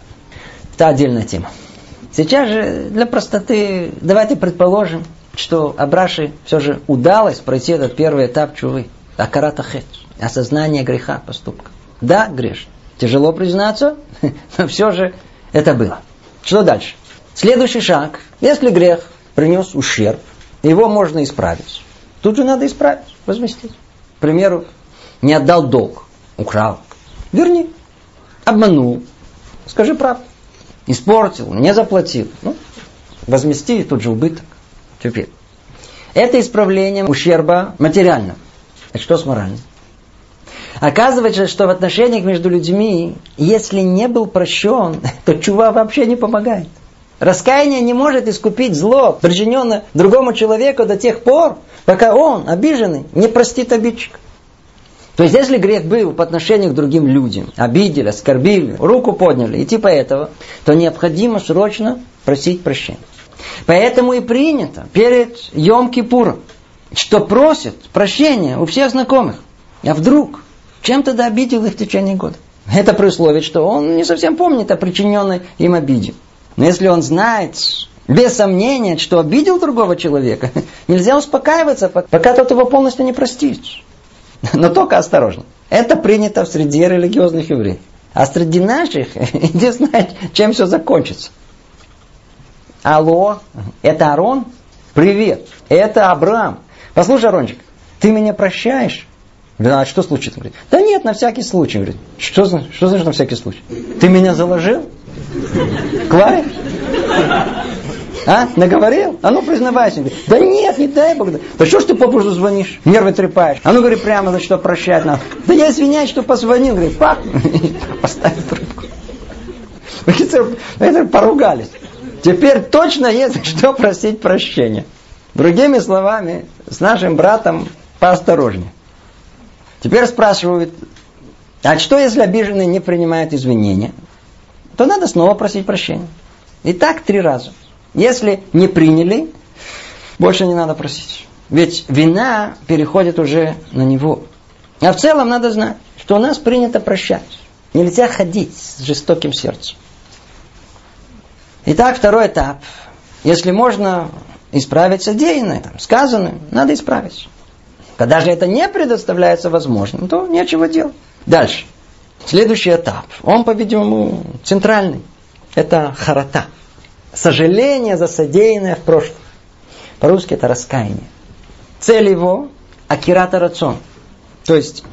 Это отдельная тема. Сейчас же для простоты давайте предположим, что Абраше все же удалось пройти этот первый этап чувы. Акарат ха-хет. Осознание греха, поступка. Да, грешно. Тяжело признаться, но все же это было. Что дальше? Следующий шаг. Если грех принес ущерб, его можно исправить. Тут же надо исправить, возместить. К примеру, не отдал долг, украл. Верни. Обманул. Скажи правду. Испортил, не заплатил. Ну, возмести тут же убыток. Теперь. Это исправление ущерба материально. А что с моральным? Оказывается, что в отношениях между людьми, если не был прощен, то чува вообще не помогает. Раскаяние не может искупить зло, причиненное другому человеку до тех пор, пока он, обиженный, не простит обидчика. То есть, если грех был по отношению к другим людям, обидели, оскорбили, руку подняли и типа этого, то необходимо срочно просить прощения. Поэтому и принято перед Йом-Кипуром, что просят прощения у всех знакомых. А вдруг чем-то да обидел их в течение года. Это при условии, что он не совсем помнит о причиненной им обиде. Но если он знает, без сомнения, что обидел другого человека, нельзя успокаиваться, пока тот его полностью не простит. Но только осторожно. Это принято среди религиозных евреев. А среди наших, иди знать, чем все закончится. Алло, это Арон? Привет, это Абрам. Послушай, Арончик, ты меня прощаешь? А что случится? Говорит, да нет, на всякий случай. Говорит, что, что значит на всякий случай? Ты меня заложил? Кларик? А? Наговорил? А ну признавайся. Говорит, да нет, не дай Бог. Да что ж ты попозже звонишь? Нервы трепаешь. А ну говори прямо, за что прощать надо. Да я извиняюсь, что позвонил. Говорит, пап, поставил трубку. Это поругались. Теперь точно есть за что просить прощения. Другими словами, с нашим братом поосторожнее. Теперь спрашивают, а что если обиженный не принимает извинения? То надо снова просить прощения. И так три раза. Если не приняли, больше не надо просить. Ведь вина переходит уже на него. А в целом надо знать, что у нас принято прощать. Нельзя ходить с жестоким сердцем. Итак, второй этап. Если можно исправить содеянное, там, сказанное, надо исправить. Когда же это не предоставляется возможным, то нечего делать. Дальше. Следующий этап. Он, по-видимому, центральный. Это харата. Сожаление за содеянное в прошлом. По-русски это раскаяние. Цель его – акирата рацон. То есть,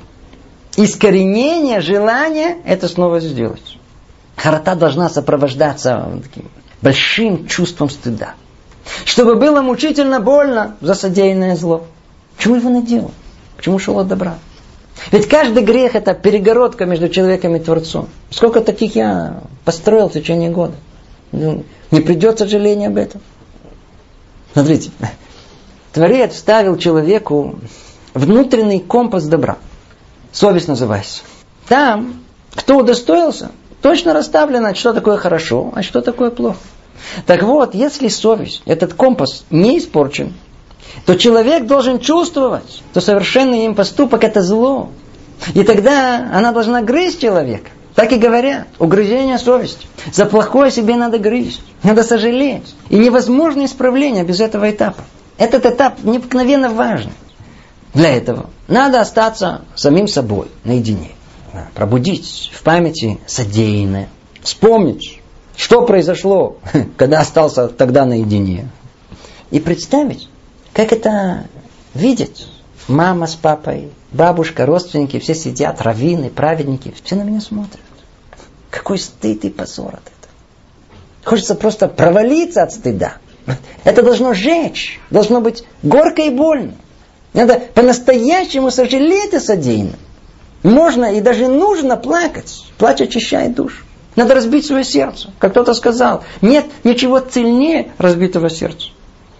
искоренение желания это снова сделать. Харата должна сопровождаться таким большим чувством стыда. Чтобы было мучительно больно за содеянное зло. Почему его наделал? Почему шел от добра? Ведь каждый грех это перегородка между человеком и Творцом. Сколько таких я построил в течение года. Ну, не придет сожаление об этом. Смотрите. Творец вставил человеку внутренний компас добра. Совесть называется. Там, кто удостоился, точно расставлено, что такое хорошо, а что такое плохо. Так вот, если совесть, этот компас не испорчен, то человек должен чувствовать, что совершенный им поступок это зло. И тогда она должна грызть человека. Так и говорят, угрызение совести. За плохое себе надо грызть, надо сожалеть. И невозможно исправление без этого этапа. Этот этап необыкновенно важен. Для этого надо остаться самим собой наедине. Пробудить в памяти содеянное. Вспомнить, что произошло, когда остался тогда наедине. И представить, как это видят мама с папой, бабушка, родственники, все сидят, раввины, праведники, все на меня смотрят. Какой стыд и позор от этого. Хочется просто провалиться от стыда. Это должно жечь, должно быть горько и больно. Надо по-настоящему сожалеть о содеянном. Можно и даже нужно плакать. Плач очищает душу. Надо разбить свое сердце. Как кто-то сказал, нет ничего сильнее разбитого сердца.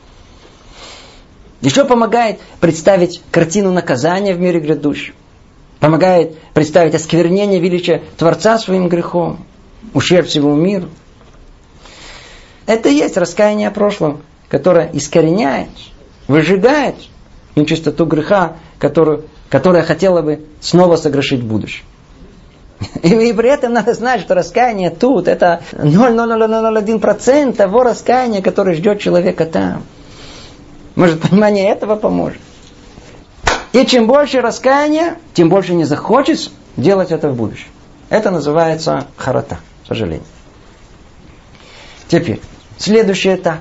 Еще помогает представить картину наказания в мире грядущем. Помогает представить осквернение величия Творца своим грехом. Ущерб всему миру. Это и есть раскаяние о прошлом, которое искореняет, выжигает нечистоту греха, которую, которая хотела бы снова согрешить в будущем. И, и при этом надо знать, что раскаяние тут, это ноль целых ноль ноль ноль один процент того раскаяния, которое ждет человека там. Может, понимание этого поможет. И чем больше раскаяния, тем больше не захочется делать это в будущем. Это называется харата, к сожалению. Теперь, следующий этап.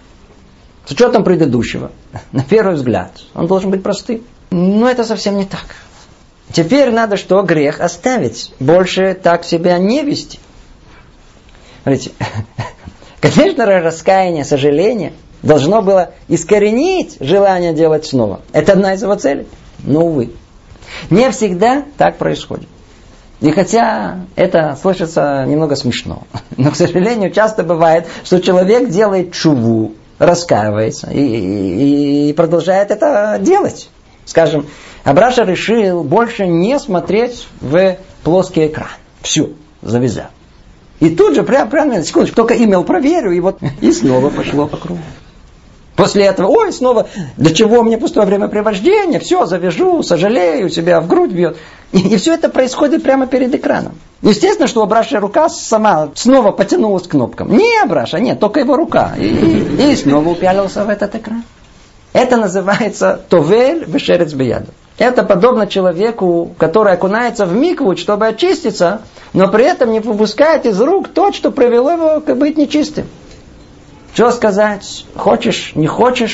С учетом предыдущего, на первый взгляд, он должен быть простым. Но это совсем не так. Теперь надо что? Грех оставить. Больше так себя не вести. Смотрите, конечно, раскаяние, сожаление должно было искоренить желание делать снова. Это одна из его целей. Но, увы, не всегда так происходит. И хотя это слышится немного смешно, но, к сожалению, часто бывает, что человек делает чуву, раскаивается и, и, и продолжает это делать. Скажем, Абраша решил больше не смотреть в плоский экран. Все, завязал. И тут же, прямо, прямо, секундочку, только имейл проверю, и вот, и снова пошло по кругу. После этого, ой, снова, для чего мне пустое времяпрепровождение, все, завяжу, сожалею, себя в грудь бьет. И, и все это происходит прямо перед экраном. Естественно, что у Абраша рука сама снова потянулась к кнопкам. Не Абраша, нет, только его рука. И, и, и снова упялился в этот экран. Это называется товель вешерец бияду. Это подобно человеку, который окунается в микву, чтобы очиститься, но при этом не выпускает из рук то, что привело его к быть нечистым. Что сказать? Хочешь, не хочешь,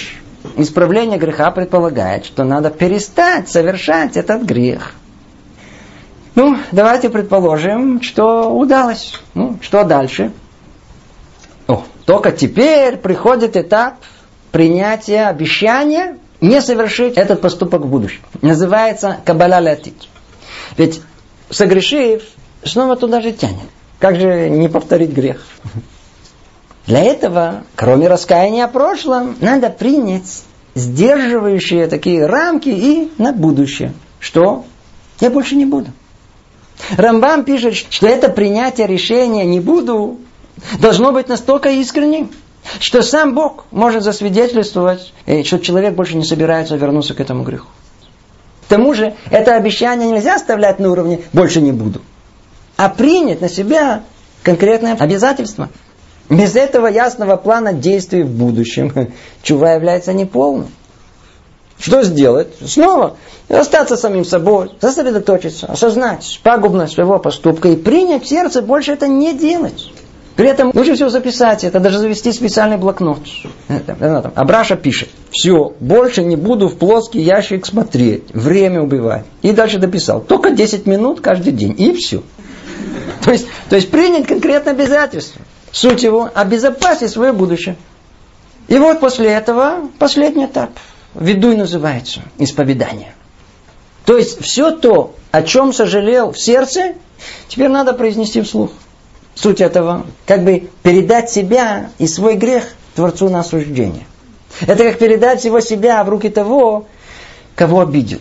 Исправление греха предполагает, что надо перестать совершать этот грех. Ну, давайте предположим, что удалось. Ну, что дальше? О, только теперь приходит этап принятия обещания не совершить этот поступок в будущем. Называется кабаля леатит. Ведь согрешив, снова туда же тянет. Как же не повторить грех? Для этого, кроме раскаяния о прошлом, надо принять сдерживающие такие рамки и на будущее. Что? Я больше не буду. Рамбам пишет, что это принятие решения «не буду» должно быть настолько искренним, что сам Бог может засвидетельствовать, что человек больше не собирается вернуться к этому греху. К тому же, это обещание нельзя оставлять на уровне «больше не буду», а принять на себя конкретное обязательство. Без этого ясного плана действий в будущем чува является неполным. Что сделать? Снова остаться самим собой, сосредоточиться, осознать пагубность своего поступка и принять в сердце больше это не делать. При этом лучше всего записать это, даже завести специальный блокнот. Абраша пишет: все, больше не буду в плоский ящик смотреть, время убивать. И дальше дописал: только десять минут каждый день, и все. То есть, то есть принять конкретное обязательство. Суть его – обезопасить свое будущее. И вот после этого последний этап. Ведуй называется исповедание. То есть все то, о чем сожалел в сердце, теперь надо произнести вслух. Суть этого – как бы передать себя и свой грех Творцу на осуждение. Это как передать всего себя в руки того, кого обидел.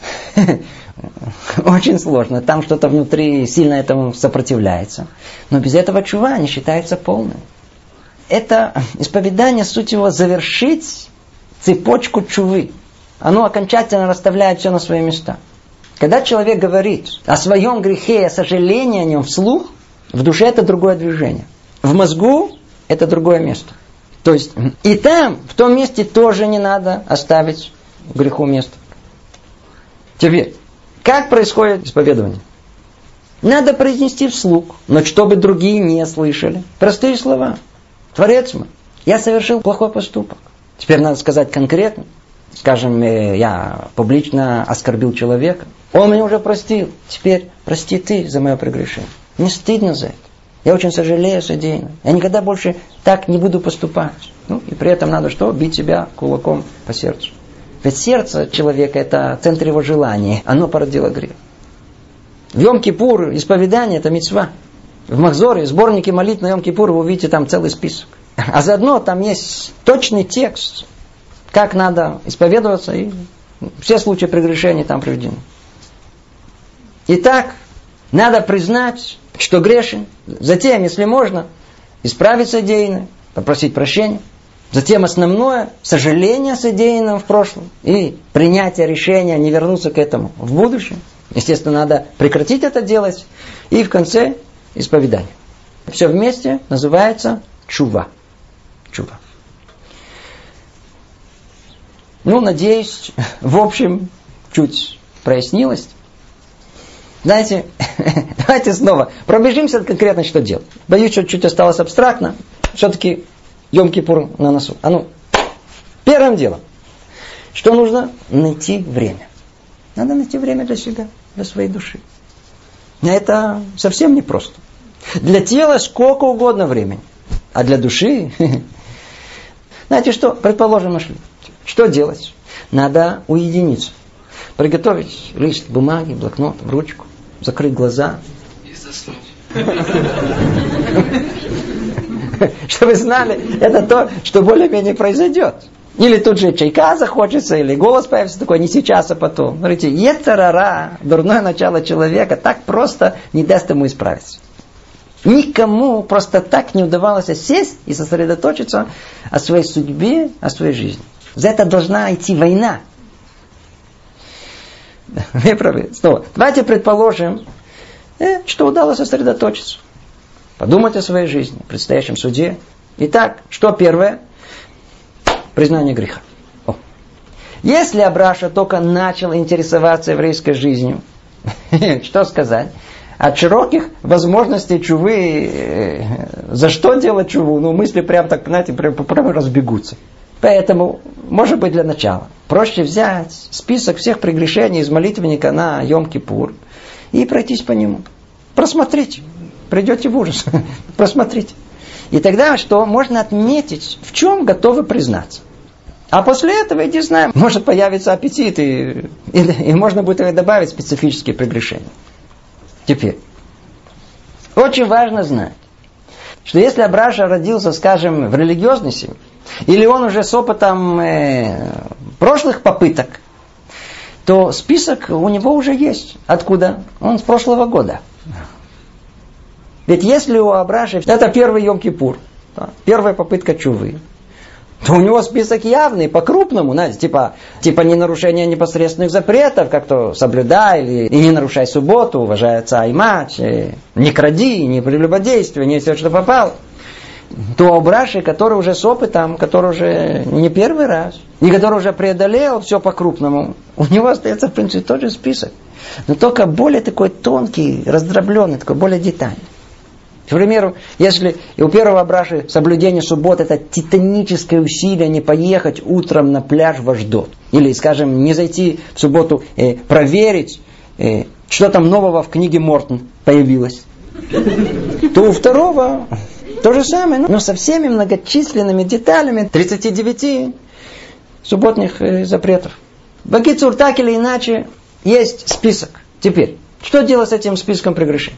Очень сложно. Там что-то внутри сильно этому сопротивляется. Но без этого чува не считается полным. Это исповедание, суть его, завершить цепочку чувы. Оно окончательно расставляет все на свои места. Когда человек говорит о своем грехе и о сожалении о нем вслух, в душе это другое движение. В мозгу это другое место. То есть и там, в том месте тоже не надо оставить греху место. Теперь, как происходит исповедование? Надо произнести вслух, но чтобы другие не слышали. Простые слова. Творец мой, я совершил плохой поступок. Теперь надо сказать конкретно. Скажем, я публично оскорбил человека. Он меня уже простил. Теперь прости ты за мое прегрешение. Мне стыдно за это. Я очень сожалею содеянно. Я никогда больше так не буду поступать. Ну, и при этом надо что? Бить себя кулаком по сердцу. Ведь сердце человека – это центр его желания. Оно породило грех. В Йом-Кипур исповедание – это мицва. В Махзоре, сборнике молитв на Йом-Кипур, вы увидите там целый список. А заодно там есть точный текст, как надо исповедоваться, и все случаи прегрешений там приведены. Итак, надо признать, что грешен. Затем, если можно, исправить содеянное, попросить прощения. Затем основное – сожаление о содеянном в прошлом и принятие решения не вернуться к этому в будущем. Естественно, надо прекратить это делать. И в конце – исповедание. Все вместе называется чува. Чува. Ну, надеюсь, в общем, чуть прояснилось. Знаете, давайте снова пробежимся конкретно, что делать. Боюсь, что чуть осталось абстрактно. Все-таки Йом-Кипур на носу. А ну, первым делом, что нужно? Найти время. Надо найти время для себя, для своей души. Это совсем непросто. Для тела сколько угодно времени. А для души... Знаете что? Предположим, нашли. Что делать? Надо уединиться. Приготовить лист бумаги, блокнот, ручку. Закрыть глаза.
И заснуть.
Чтобы вы знали, это то, что более-менее произойдет. Или тут же чайка захочется, или голос появится такой, не сейчас, а потом. Смотрите, ецер-ара, дурное начало человека, так просто не даст ему исправиться. Никому просто так не удавалось сесть и сосредоточиться о своей судьбе, о своей жизни. За это должна идти война. Вы правы. Снова. Давайте предположим, что удалось сосредоточиться. Подумать о своей жизни, о предстоящем суде. Итак, что первое? Признание греха. О. Если Абраша только начал интересоваться еврейской жизнью, что сказать? От широких возможностей чувы, за что делать чуву? Ну, мысли прям так, знаете, прям, прям разбегутся. Поэтому, может быть, для начала проще взять список всех прегрешений из молитвенника на Йом-Кипур и пройтись по нему. Просмотрите. Придете в ужас. Просмотрите. И тогда что? Можно отметить, в чем готовы признаться. А после этого, иди знаем, может появиться аппетит, и, и, и можно будет добавить специфические прегрешения. Теперь. Очень важно знать, что если Абраша родился, скажем, в религиозной семье, или он уже с опытом э, прошлых попыток, то список у него уже есть. Откуда? Он с прошлого года. Ведь если у Абраши это первый Йом-Кипур, да, первая попытка чувы, то у него список явный, по-крупному, знаете, типа, типа не нарушение непосредственных запретов, как то соблюдай, или, и не нарушай субботу, уважай отца и мать, и не кради, не прелюбодействуй, не все, что попало. То Абраши, который уже с опытом, который уже не первый раз, и который уже преодолел все по-крупному, у него остается, в принципе, тот же список. Но только более такой тонкий, раздробленный, такой более детальный. К примеру, если у первого Абраши соблюдение суббот это титаническое усилие не поехать утром на пляж в Ашдод. Или, скажем, не зайти в субботу э, проверить, э, что там нового в книге Мортон появилось. То у второго то же самое, но со всеми многочисленными деталями тридцати девяти субботних э, запретов. Бакицур, так или иначе, есть список. Теперь, что делать с этим списком прегрешений?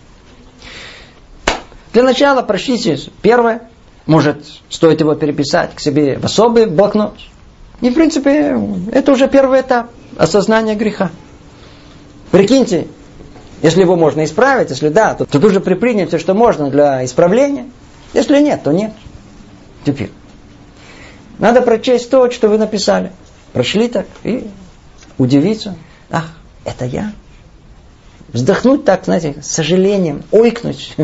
Для начала прочтите первое. Может, стоит его переписать к себе в особый блокнот. И, в принципе, это уже первый этап осознания греха. Прикиньте, если его можно исправить, если да, то, то тут же предпринять, что можно для исправления. Если нет, то нет. Теперь. Надо прочесть то, что вы написали. Прочли так и удивиться. Ах, это я. Вздохнуть так, знаете, с сожалением, ойкнуть.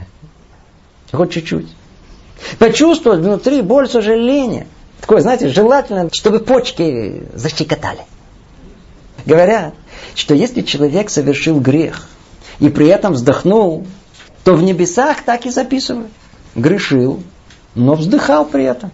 Хоть чуть-чуть. Почувствовать внутри боль сожаления. Такое, знаете, желательно, чтобы почки защекотали. Говорят, что если человек совершил грех и при этом вздохнул, то в небесах так и записывают. Грешил, но вздыхал при этом.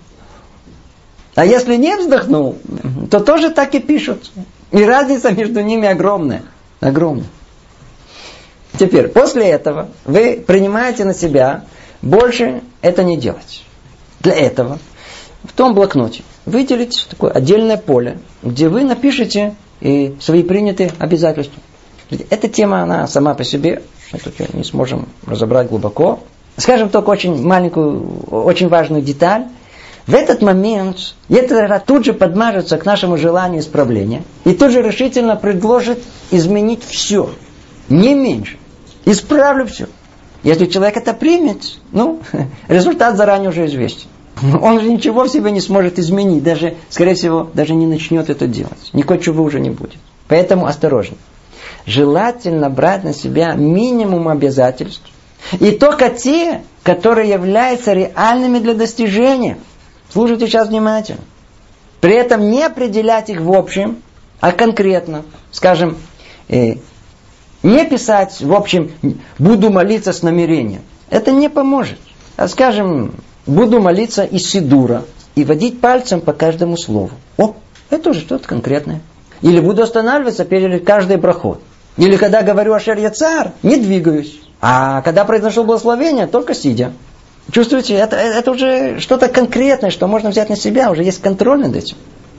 А если не вздохнул, то тоже так и пишут. И разница между ними огромная. Огромная. Теперь, после этого вы принимаете на себя больше это не делать. Для этого в том блокноте выделите такое отдельное поле, где вы напишете и свои принятые обязательства. Эта тема, она сама по себе, мы тут не сможем разобрать глубоко. Скажем только очень маленькую, очень важную деталь. В этот момент это тут же подмажется к нашему желанию исправления и тут же решительно предложит изменить все, не меньше. Исправлю все. Если человек это примет, ну, результат заранее уже известен. Он же ничего в себе не сможет изменить, даже, скорее всего, даже не начнет это делать. Никакой чувы уже не будет. Поэтому осторожно. Желательно брать на себя минимум обязательств. И только те, которые являются реальными для достижения. Слушайте сейчас внимательно. При этом не определять их в общем, а конкретно. Скажем, э, не писать, в общем, буду молиться с намерением. Это не поможет. А скажем, буду молиться из сидура и водить пальцем по каждому слову. О, это уже что-то конкретное. Или буду останавливаться перед каждой брахой. Или когда говорю ашер яцар, не двигаюсь. А когда произношу благословение, только сидя. Чувствуете, это, это уже что-то конкретное, что можно взять на себя. Уже есть контроль над этим.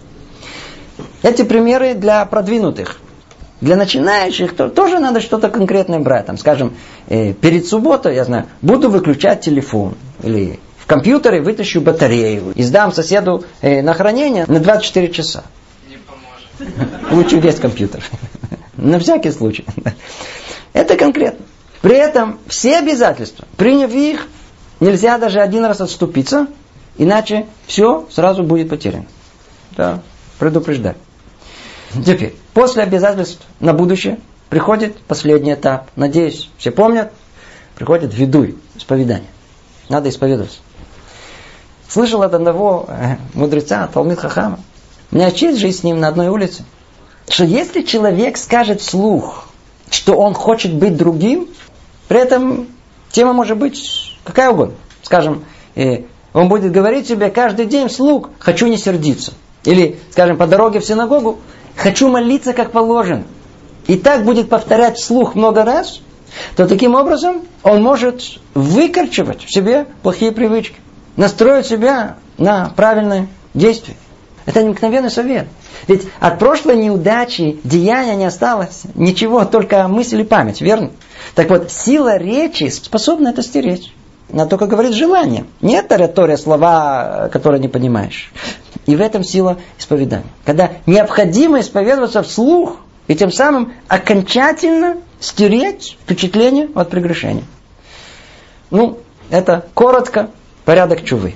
Эти примеры для продвинутых. Для начинающих то, тоже надо что-то конкретное брать. Там, скажем, э, перед субботой, я знаю, буду выключать телефон. Или в компьютере вытащу батарею. И сдам соседу э, на хранение на двадцать четыре часа. Не поможет. Лучше весь компьютер. На всякий случай. Это конкретно. При этом все обязательства, приняв их, нельзя даже один раз отступиться, иначе все сразу будет потеряно. Да, предупреждаю. Теперь, после обязательств на будущее приходит последний этап. Надеюсь, все помнят. Приходит ведуй, исповедание. Надо исповедоваться. Слышал от одного мудреца, Талмид Хахама. У меня честь жить с ним на одной улице. Что если человек скажет вслух, что он хочет быть другим, при этом тема может быть какая угодно. Скажем, э, Он будет говорить себе каждый день вслух: хочу не сердиться. Или, скажем, по дороге в синагогу: хочу молиться как положено. И так будет повторять вслух много раз, то таким образом он может выкорчевать в себе плохие привычки, настроить себя на правильное действие. Это необыкновенный совет. Ведь от прошлой неудачи, деяния не осталось ничего, только мысль и память, верно? Так вот, сила речи способна это стереть. Надо только говорить желание. Не таратория, слова, которые не понимаешь. И в этом сила исповедания. Когда необходимо исповедоваться вслух, и тем самым окончательно стереть впечатление от прегрешения. Ну, это коротко порядок чувы.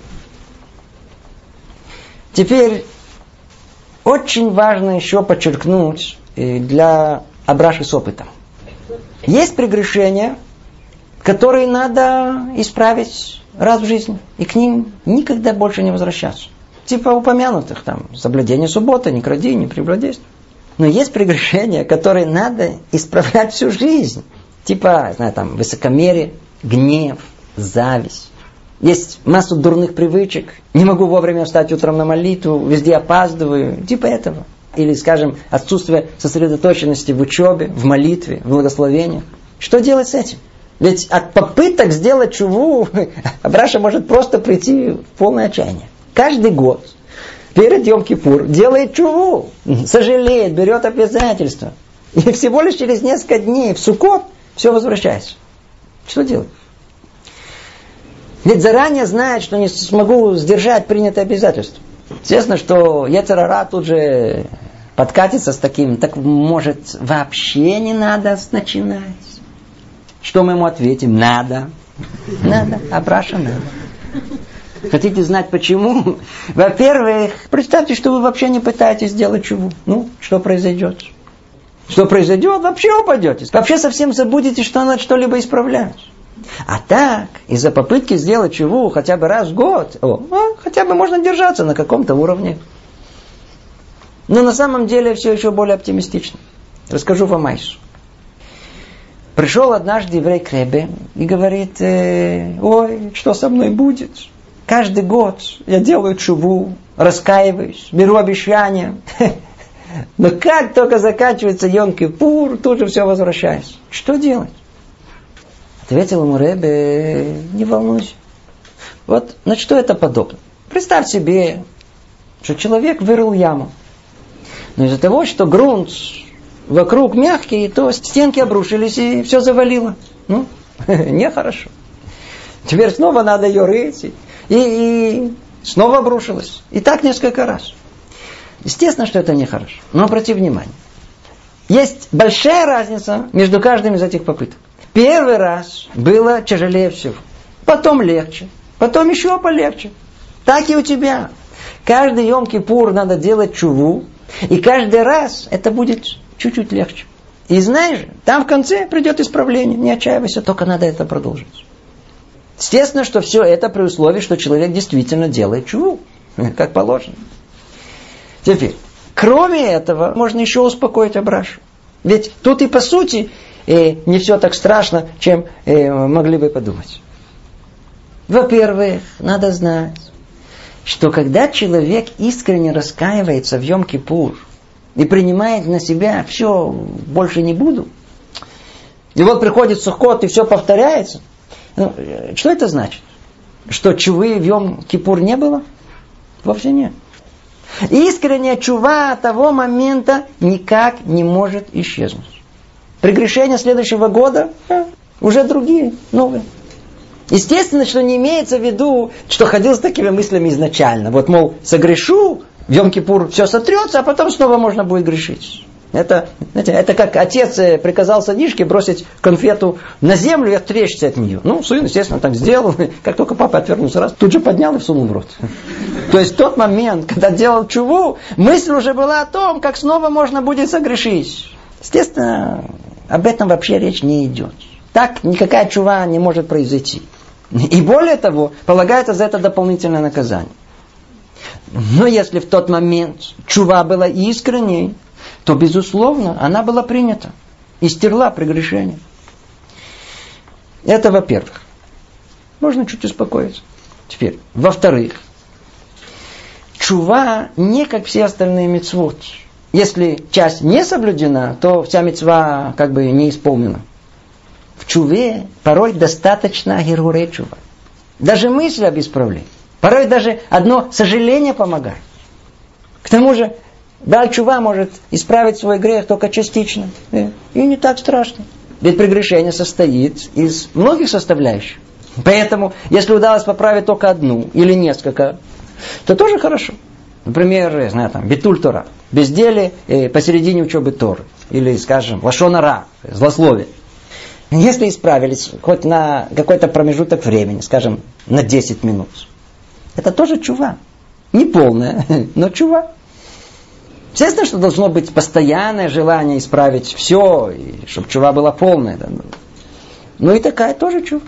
Теперь очень важно еще подчеркнуть для Абраши с опытом. Есть прегрешения, которые надо исправить раз в жизни, и к ним никогда больше не возвращаться. Типа упомянутых там: соблюдение субботы, не кради, не прелюбодействуй. Но есть прегрешения, которые надо исправлять всю жизнь. Типа, знаю, там, высокомерие, гнев, зависть. Есть массу дурных привычек. Не могу вовремя встать утром на молитву, везде опаздываю. Типа этого. Или, скажем, отсутствие сосредоточенности в учебе, в молитве, в благословении. Что делать с этим? Ведь от попыток сделать чуву Абраша может просто прийти в полное отчаяние. Каждый год перед Йом-Кипур делает чуву, сожалеет, берет обязательства. И всего лишь через несколько дней в Суккот все возвращается. Что делать? Ведь заранее знает, что не смогу сдержать принятые обязательства. Естественно, что йецер ара тут же подкатится с таким: так может вообще не надо начинать? Что мы ему ответим? Надо. Надо. Абраша надо. Хотите знать почему? Во-первых, представьте, что вы вообще не пытаетесь сделать чуву. Ну, что произойдет? Что произойдет? Вообще упадете. Вообще совсем забудете, что надо что-либо исправлять. А так, из-за попытки сделать чуву хотя бы раз в год, о, ну, хотя бы можно держаться на каком-то уровне. Но на самом деле все еще более оптимистично. Расскажу вам айсу. Пришел однажды еврей к Ребе и говорит: э, ой, что со мной будет? Каждый год я делаю чуву, раскаиваюсь, беру обещания. Но как только заканчивается Йом-Кипур, тут же все возвращается. Что делать? Ответил ему Ребе: не волнуйся. Вот на что это подобно? Представь себе, что человек вырыл яму. Но из-за того, что грунт вокруг мягкий, то стенки обрушились и все завалило. Ну, нехорошо. Теперь снова надо ее рыть. И, и снова обрушилось. И так несколько раз. Естественно, что это нехорошо. Но обрати внимание. Есть большая разница между каждым из этих попыток. Первый раз было тяжелее всего. Потом легче. Потом еще полегче. Так и у тебя. Каждый Йом-Кипур надо делать чуву. И каждый раз это будет чуть-чуть легче. И знаешь, там в конце придет исправление. Не отчаивайся, только надо это продолжить. Естественно, что все это при условии, что человек действительно делает чуву. Как положено. Теперь, кроме этого, можно еще успокоить Абрашу. Ведь тут и по сути э, не все так страшно, чем э, могли бы подумать. Во-первых, надо знать, что когда человек искренне раскаивается в Йом-Кипур и принимает на себя все, больше не буду, и вот приходит Суккот и все повторяется, ну, что это значит? Что чувы в Йом-Кипур не было? Вовсе нет. Искренняя чува того момента никак не может исчезнуть. Прегрешения следующего года а, уже другие, новые. Естественно, что не имеется в виду, что ходил с такими мыслями изначально. Вот, мол, согрешу, в Йом-Кипур все сотрется, а потом снова можно будет грешить. Это, знаете, это как отец приказал сынишке бросить конфету на землю и отречься от нее. Ну, сын, естественно, так сделал. Как только папа отвернулся раз, тут же поднял и всунул в рот. То есть в тот момент, когда делал чуву, мысль уже была о том, как снова можно будет согрешить. Естественно, об этом вообще речь не идет. Так никакая чува не может произойти. И более того, полагается за это дополнительное наказание. Но если в тот момент чува была искренней, то, безусловно, она была принята и стерла прегрешение. Это во-первых. Можно чуть успокоиться. Теперь, во-вторых, чува не как все остальные мицвот. Если часть не соблюдена, то вся мицва как бы не исполнена. В чуве порой достаточно гиргурей чува. Даже мысль об исправлении. Порой даже одно сожаление помогает. К тому же, баль чува может исправить свой грех только частично. И не так страшно. Ведь прегрешение состоит из многих составляющих. Поэтому, если удалось поправить только одну или несколько, то тоже хорошо. Например, я знаю, там, битуль Тора, безделие э, посередине учебы Торы. Или, скажем, лашон ара, злословие. Если исправились хоть на какой-то промежуток времени, скажем, на десять минут, это тоже чува. Не полная, но чува. Естественно, что должно быть постоянное желание исправить все, и чтобы чува была полная. Да. Ну и такая тоже чува.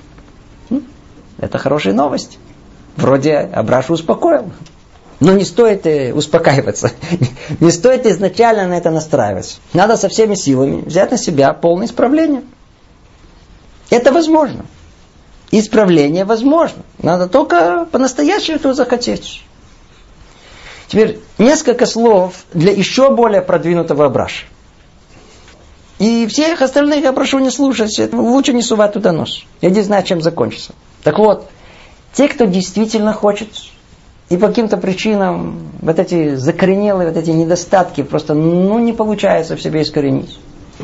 Это хорошая новость. Вроде Абрашу успокоил. Но не стоит успокаиваться. Не стоит изначально на это настраиваться. Надо со всеми силами взять на себя полное исправление. Это возможно. Исправление возможно. Надо только по-настоящему этого захотеть. Теперь несколько слов для еще более продвинутого Абраша. И всех остальных я прошу не слушать. Лучше не сувать туда нос. Я не знаю, чем закончится. Так вот, те, кто действительно хочет, и по каким-то причинам вот эти закоренелые, вот эти недостатки просто ну, не получается в себе искоренить.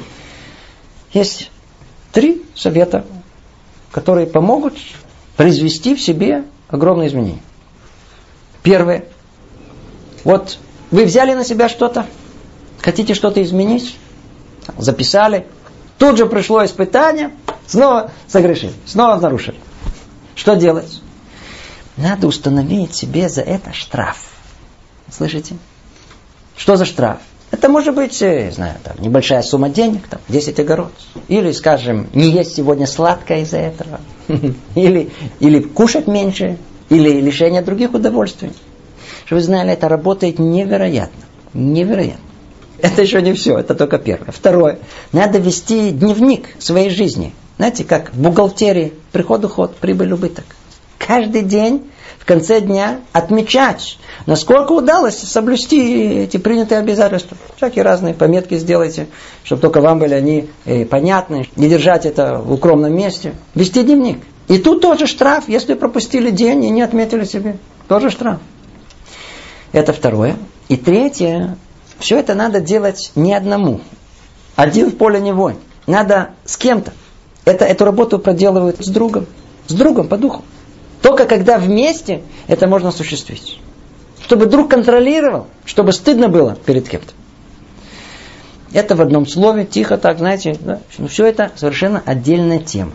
Есть три совета, которые помогут произвести в себе огромные изменения. Первое. Вот вы взяли на себя что-то, хотите что-то изменить, записали, тут же пришло испытание, снова согрешили, снова нарушили. Что делать? Надо установить себе за это штраф. Слышите? Что за штраф? Это может быть, не знаю, там, небольшая сумма денег, там, десять огород. Или, скажем, не есть сегодня сладкое из-за этого. Или, или кушать меньше. Или лишение других удовольствий. Чтобы вы знали, это работает невероятно. Невероятно. Это еще не все, это только первое. Второе. Надо вести дневник своей жизни. Знаете, как в бухгалтерии. Приход-уход, прибыль-убыток. Каждый день, в конце дня, отмечать, насколько удалось соблюсти эти принятые обязательства. Всякие разные пометки сделайте, чтобы только вам были они э, понятны. Не держать это в укромном месте. Вести дневник. И тут тоже штраф, если пропустили день и не отметили себе. Тоже штраф. Это второе. И третье. Все это надо делать не одному. Один в поле не воин. Надо с кем-то. Это, эту работу проделывают с другом. С другом по духу. Только когда вместе это можно осуществить. Чтобы друг контролировал, чтобы стыдно было перед кем-то. Это в одном слове, тихо так, знаете. Да? Но все это совершенно отдельная тема.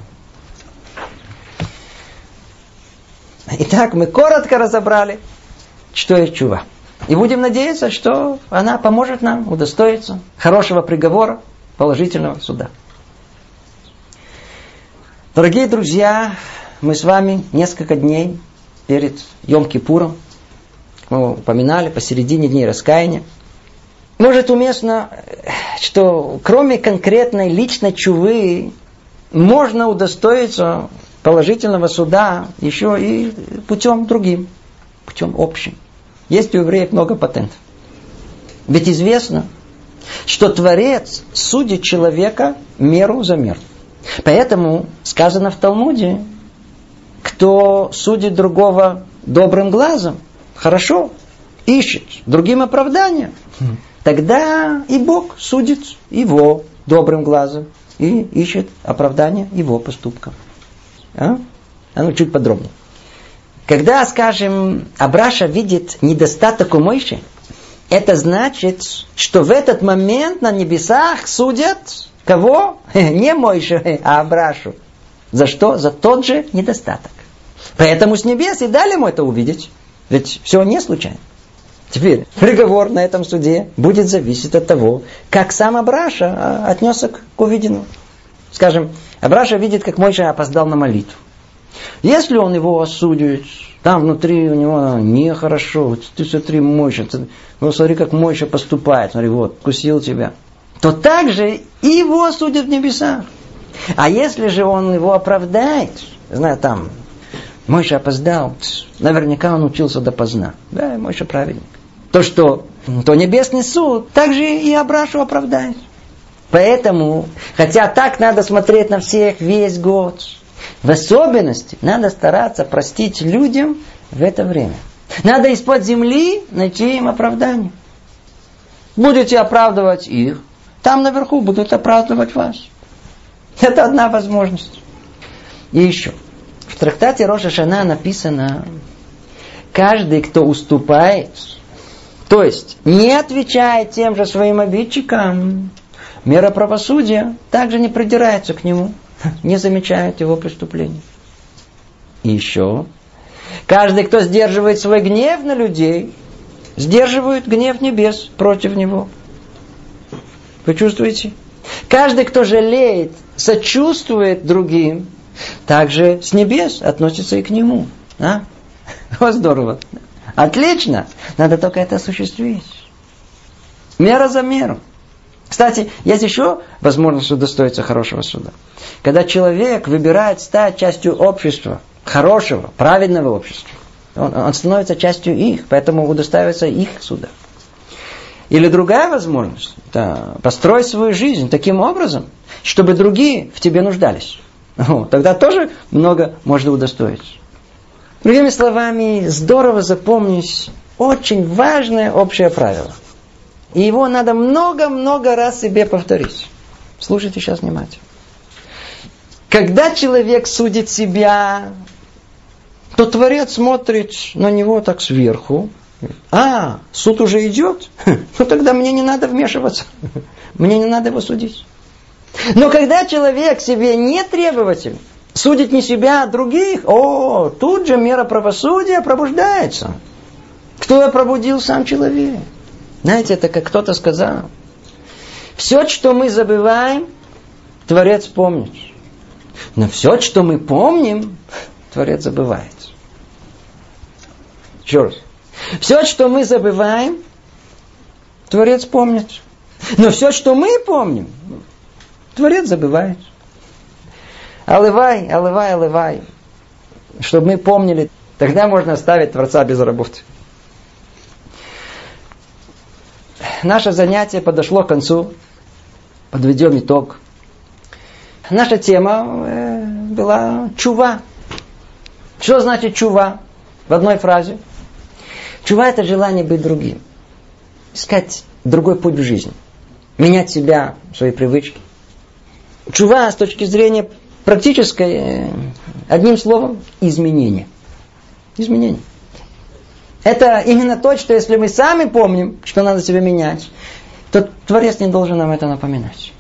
Итак, мы коротко разобрали, что есть чува. И будем надеяться, что она поможет нам удостоиться хорошего приговора, положительного суда. Дорогие друзья, мы с вами несколько дней перед Йом-Кипуром, мы упоминали, посередине дней раскаяния. Может, уместно, что кроме конкретной личной чувы можно удостоиться положительного суда еще и путем другим, путем общим. Есть у евреев много патентов. Ведь известно, что Творец судит человека меру за меру. Поэтому сказано в Талмуде, кто судит другого добрым глазом, хорошо, ищет другим оправдания, тогда и Бог судит его добрым глазом и ищет оправдания его поступкам. А? А ну чуть подробнее. Когда, скажем, Абраша видит недостаток у Мойши, это значит, что в этот момент на небесах судят кого? Не Мойше, а Абрашу. За что? За тот же недостаток. Поэтому с небес и дали ему это увидеть. Ведь все не случайно. Теперь приговор на этом суде будет зависеть от того, как сам Абраша отнесся к увиденному. Скажем, Абраша видит, как Мойше опоздал на молитву. Если он его осудит, там внутри у него нехорошо, ты смотри, Мойше, ты, ну смотри, как Мойше поступает, смотри, вот, кусил тебя, то также и его осудят в небесах. А если же он его оправдает, знаю, там, Мойша опоздал. Наверняка он учился допоздна. Да, Мойша праведник. То, что то небесный суд, также и Абрашу оправдает. Поэтому, хотя так надо смотреть на всех весь год, в особенности надо стараться простить людям в это время. Надо из-под земли найти им оправдание. Будете оправдывать их, там наверху будут оправдывать вас. Это одна возможность. И еще. В трактате Рош ха-Шана написано: каждый, кто уступает, то есть не отвечает тем же своим обидчикам, мера правосудия также не придирается к нему, не замечает его преступлений. И еще. Каждый, кто сдерживает свой гнев на людей, сдерживает гнев небес против него. Вы чувствуете? Каждый, кто жалеет, сочувствует другим, также с небес относится и к нему. А? Вот здорово. Отлично. Надо только это осуществить. Мера за меру. Кстати, есть еще возможность удостоиться хорошего суда. Когда человек выбирает стать частью общества, хорошего, праведного общества, он, он становится частью их, поэтому удостаивается их суда. Или другая возможность, да, построить свою жизнь таким образом, чтобы другие в тебе нуждались. О, тогда тоже много можно удостоиться. Другими словами, здорово запомнить очень важное общее правило. И его надо много-много раз себе повторить. Слушайте сейчас внимательно. Когда человек судит себя, то Творец смотрит на него так сверху. А, суд уже идет? Ну тогда мне не надо вмешиваться. Мне не надо его судить. Но когда человек себе не требователь, судит не себя, а других, о, тут же мера правосудия пробуждается. Кто пробудил? Сам человек. Знаете, это как кто-то сказал. Все, что мы забываем, Творец помнит. Но все, что мы помним, Творец забывает. Еще раз. Все, что мы забываем, Творец помнит. Но все, что мы помним, Творец забывает. Алывай, алывай, алывай. Чтобы мы помнили, тогда можно оставить Творца без работы. Наше занятие подошло к концу. Подведем итог. Наша тема э, была чува. Что значит чува? В одной фразе. Чува — это желание быть другим. Искать другой путь в жизни. Менять себя, свои привычки. Чува с точки зрения практической, э, одним словом, изменение. Изменение. Это именно то, что если мы сами помним, что надо себя менять, то Творец не должен нам это напоминать.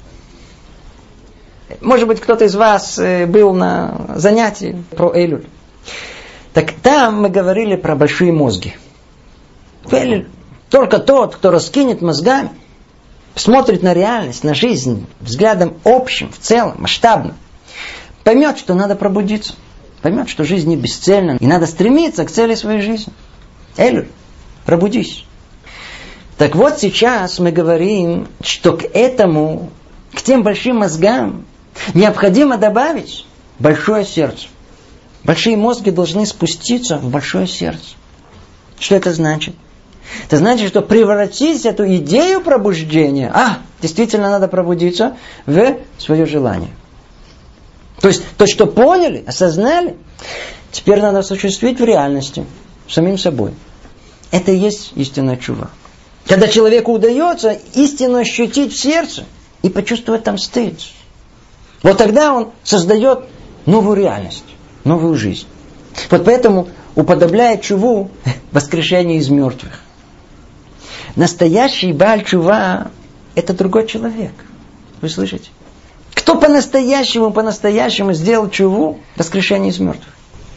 Может быть, кто-то из вас был на занятии про Элюль. Так там мы говорили про большие мозги. Элюль только тот, кто раскинет мозгами, смотрит на реальность, на жизнь, взглядом общим, в целом, масштабным, поймет, что надо пробудиться. Поймет, что жизнь не бесцельна, и надо стремиться к цели своей жизни. Элюль, пробудись. Так вот сейчас мы говорим, что к этому, к тем большим мозгам, необходимо добавить большое сердце. Большие мозги должны спуститься в большое сердце. Что это значит? Это значит, что превратить эту идею пробуждения, а, действительно надо пробудиться, в свое желание. То есть, то, что поняли, осознали, теперь надо осуществить в реальности, самим собой. Это и есть истинная чува. Когда человеку удается истинно ощутить в сердце и почувствовать там стыд, вот тогда он создает новую реальность, новую жизнь. Вот поэтому уподобляет чуву воскрешению из мертвых. Настоящий Бааль чува – это другой человек. Вы слышите? Кто по-настоящему, по-настоящему сделал чуву, воскрешение из мертвых?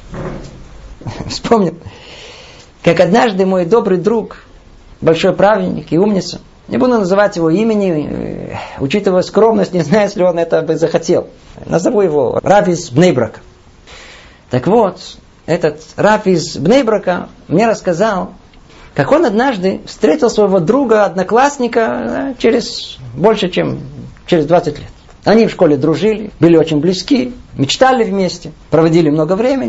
Вспомнил, как однажды мой добрый друг, большой праведник и умница, не буду называть его имени, учитывая скромность, не знаю, если он это бы захотел. Назову его Рав из Бней-Брака. Так вот, этот Рав из Бней-Брака мне рассказал, как он однажды встретил своего друга, одноклассника, через больше, чем через двадцать лет. Они в школе дружили, были очень близки, мечтали вместе, проводили много времени.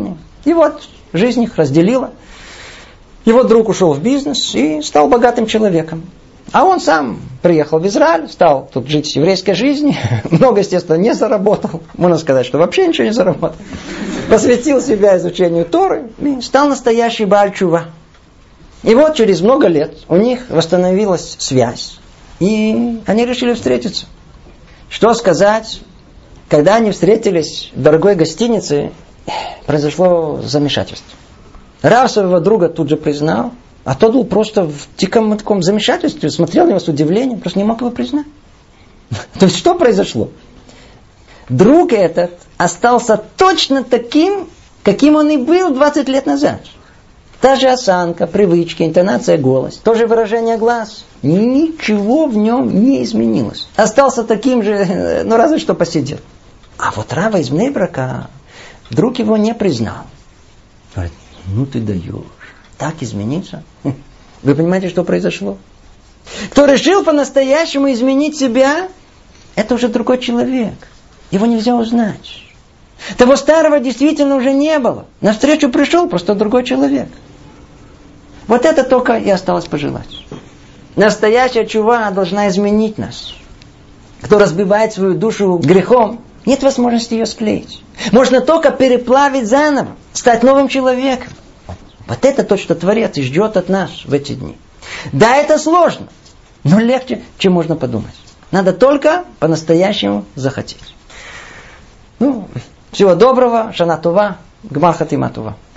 И вот жизнь их разделила. Его друг ушел в бизнес и стал богатым человеком. А он сам приехал в Израиль, стал тут жить еврейской жизнью. Много, естественно, не заработал. Можно сказать, что вообще ничего не заработал. Посвятил себя изучению Торы и стал настоящий Бааль Тшува. И вот через много лет у них восстановилась связь. И они решили встретиться. Что сказать, когда они встретились в дорогой гостинице, произошло замешательство. Рав своего друга тут же признал, а тот был просто в диком таком замешательстве, смотрел на него с удивлением, просто не мог его признать. То есть что произошло? Друг этот остался точно таким, каким он и был двадцать лет назад. Та же осанка, привычки, интонация, голос, то же выражение глаз. Ничего в нем не изменилось. Остался таким же, ну разве что посидел. А вот Рава из Бней-Брака, друг его не признал. Говорит, ну ты даешь. Так измениться? Вы понимаете, что произошло? Кто решил по-настоящему изменить себя, это уже другой человек. Его нельзя узнать. Того старого действительно уже не было. Навстречу пришел просто другой человек. Вот это только и осталось пожелать. Настоящая тшува должна изменить нас. Кто разбивает свою душу грехом, нет возможности ее склеить. Можно только переплавить заново, стать новым человеком. Вот это то, что Творец и ждет от нас в эти дни. Да, это сложно, но легче, чем можно подумать. Надо только по-настоящему захотеть. Ну, всего доброго, шана това, гмар хатима това.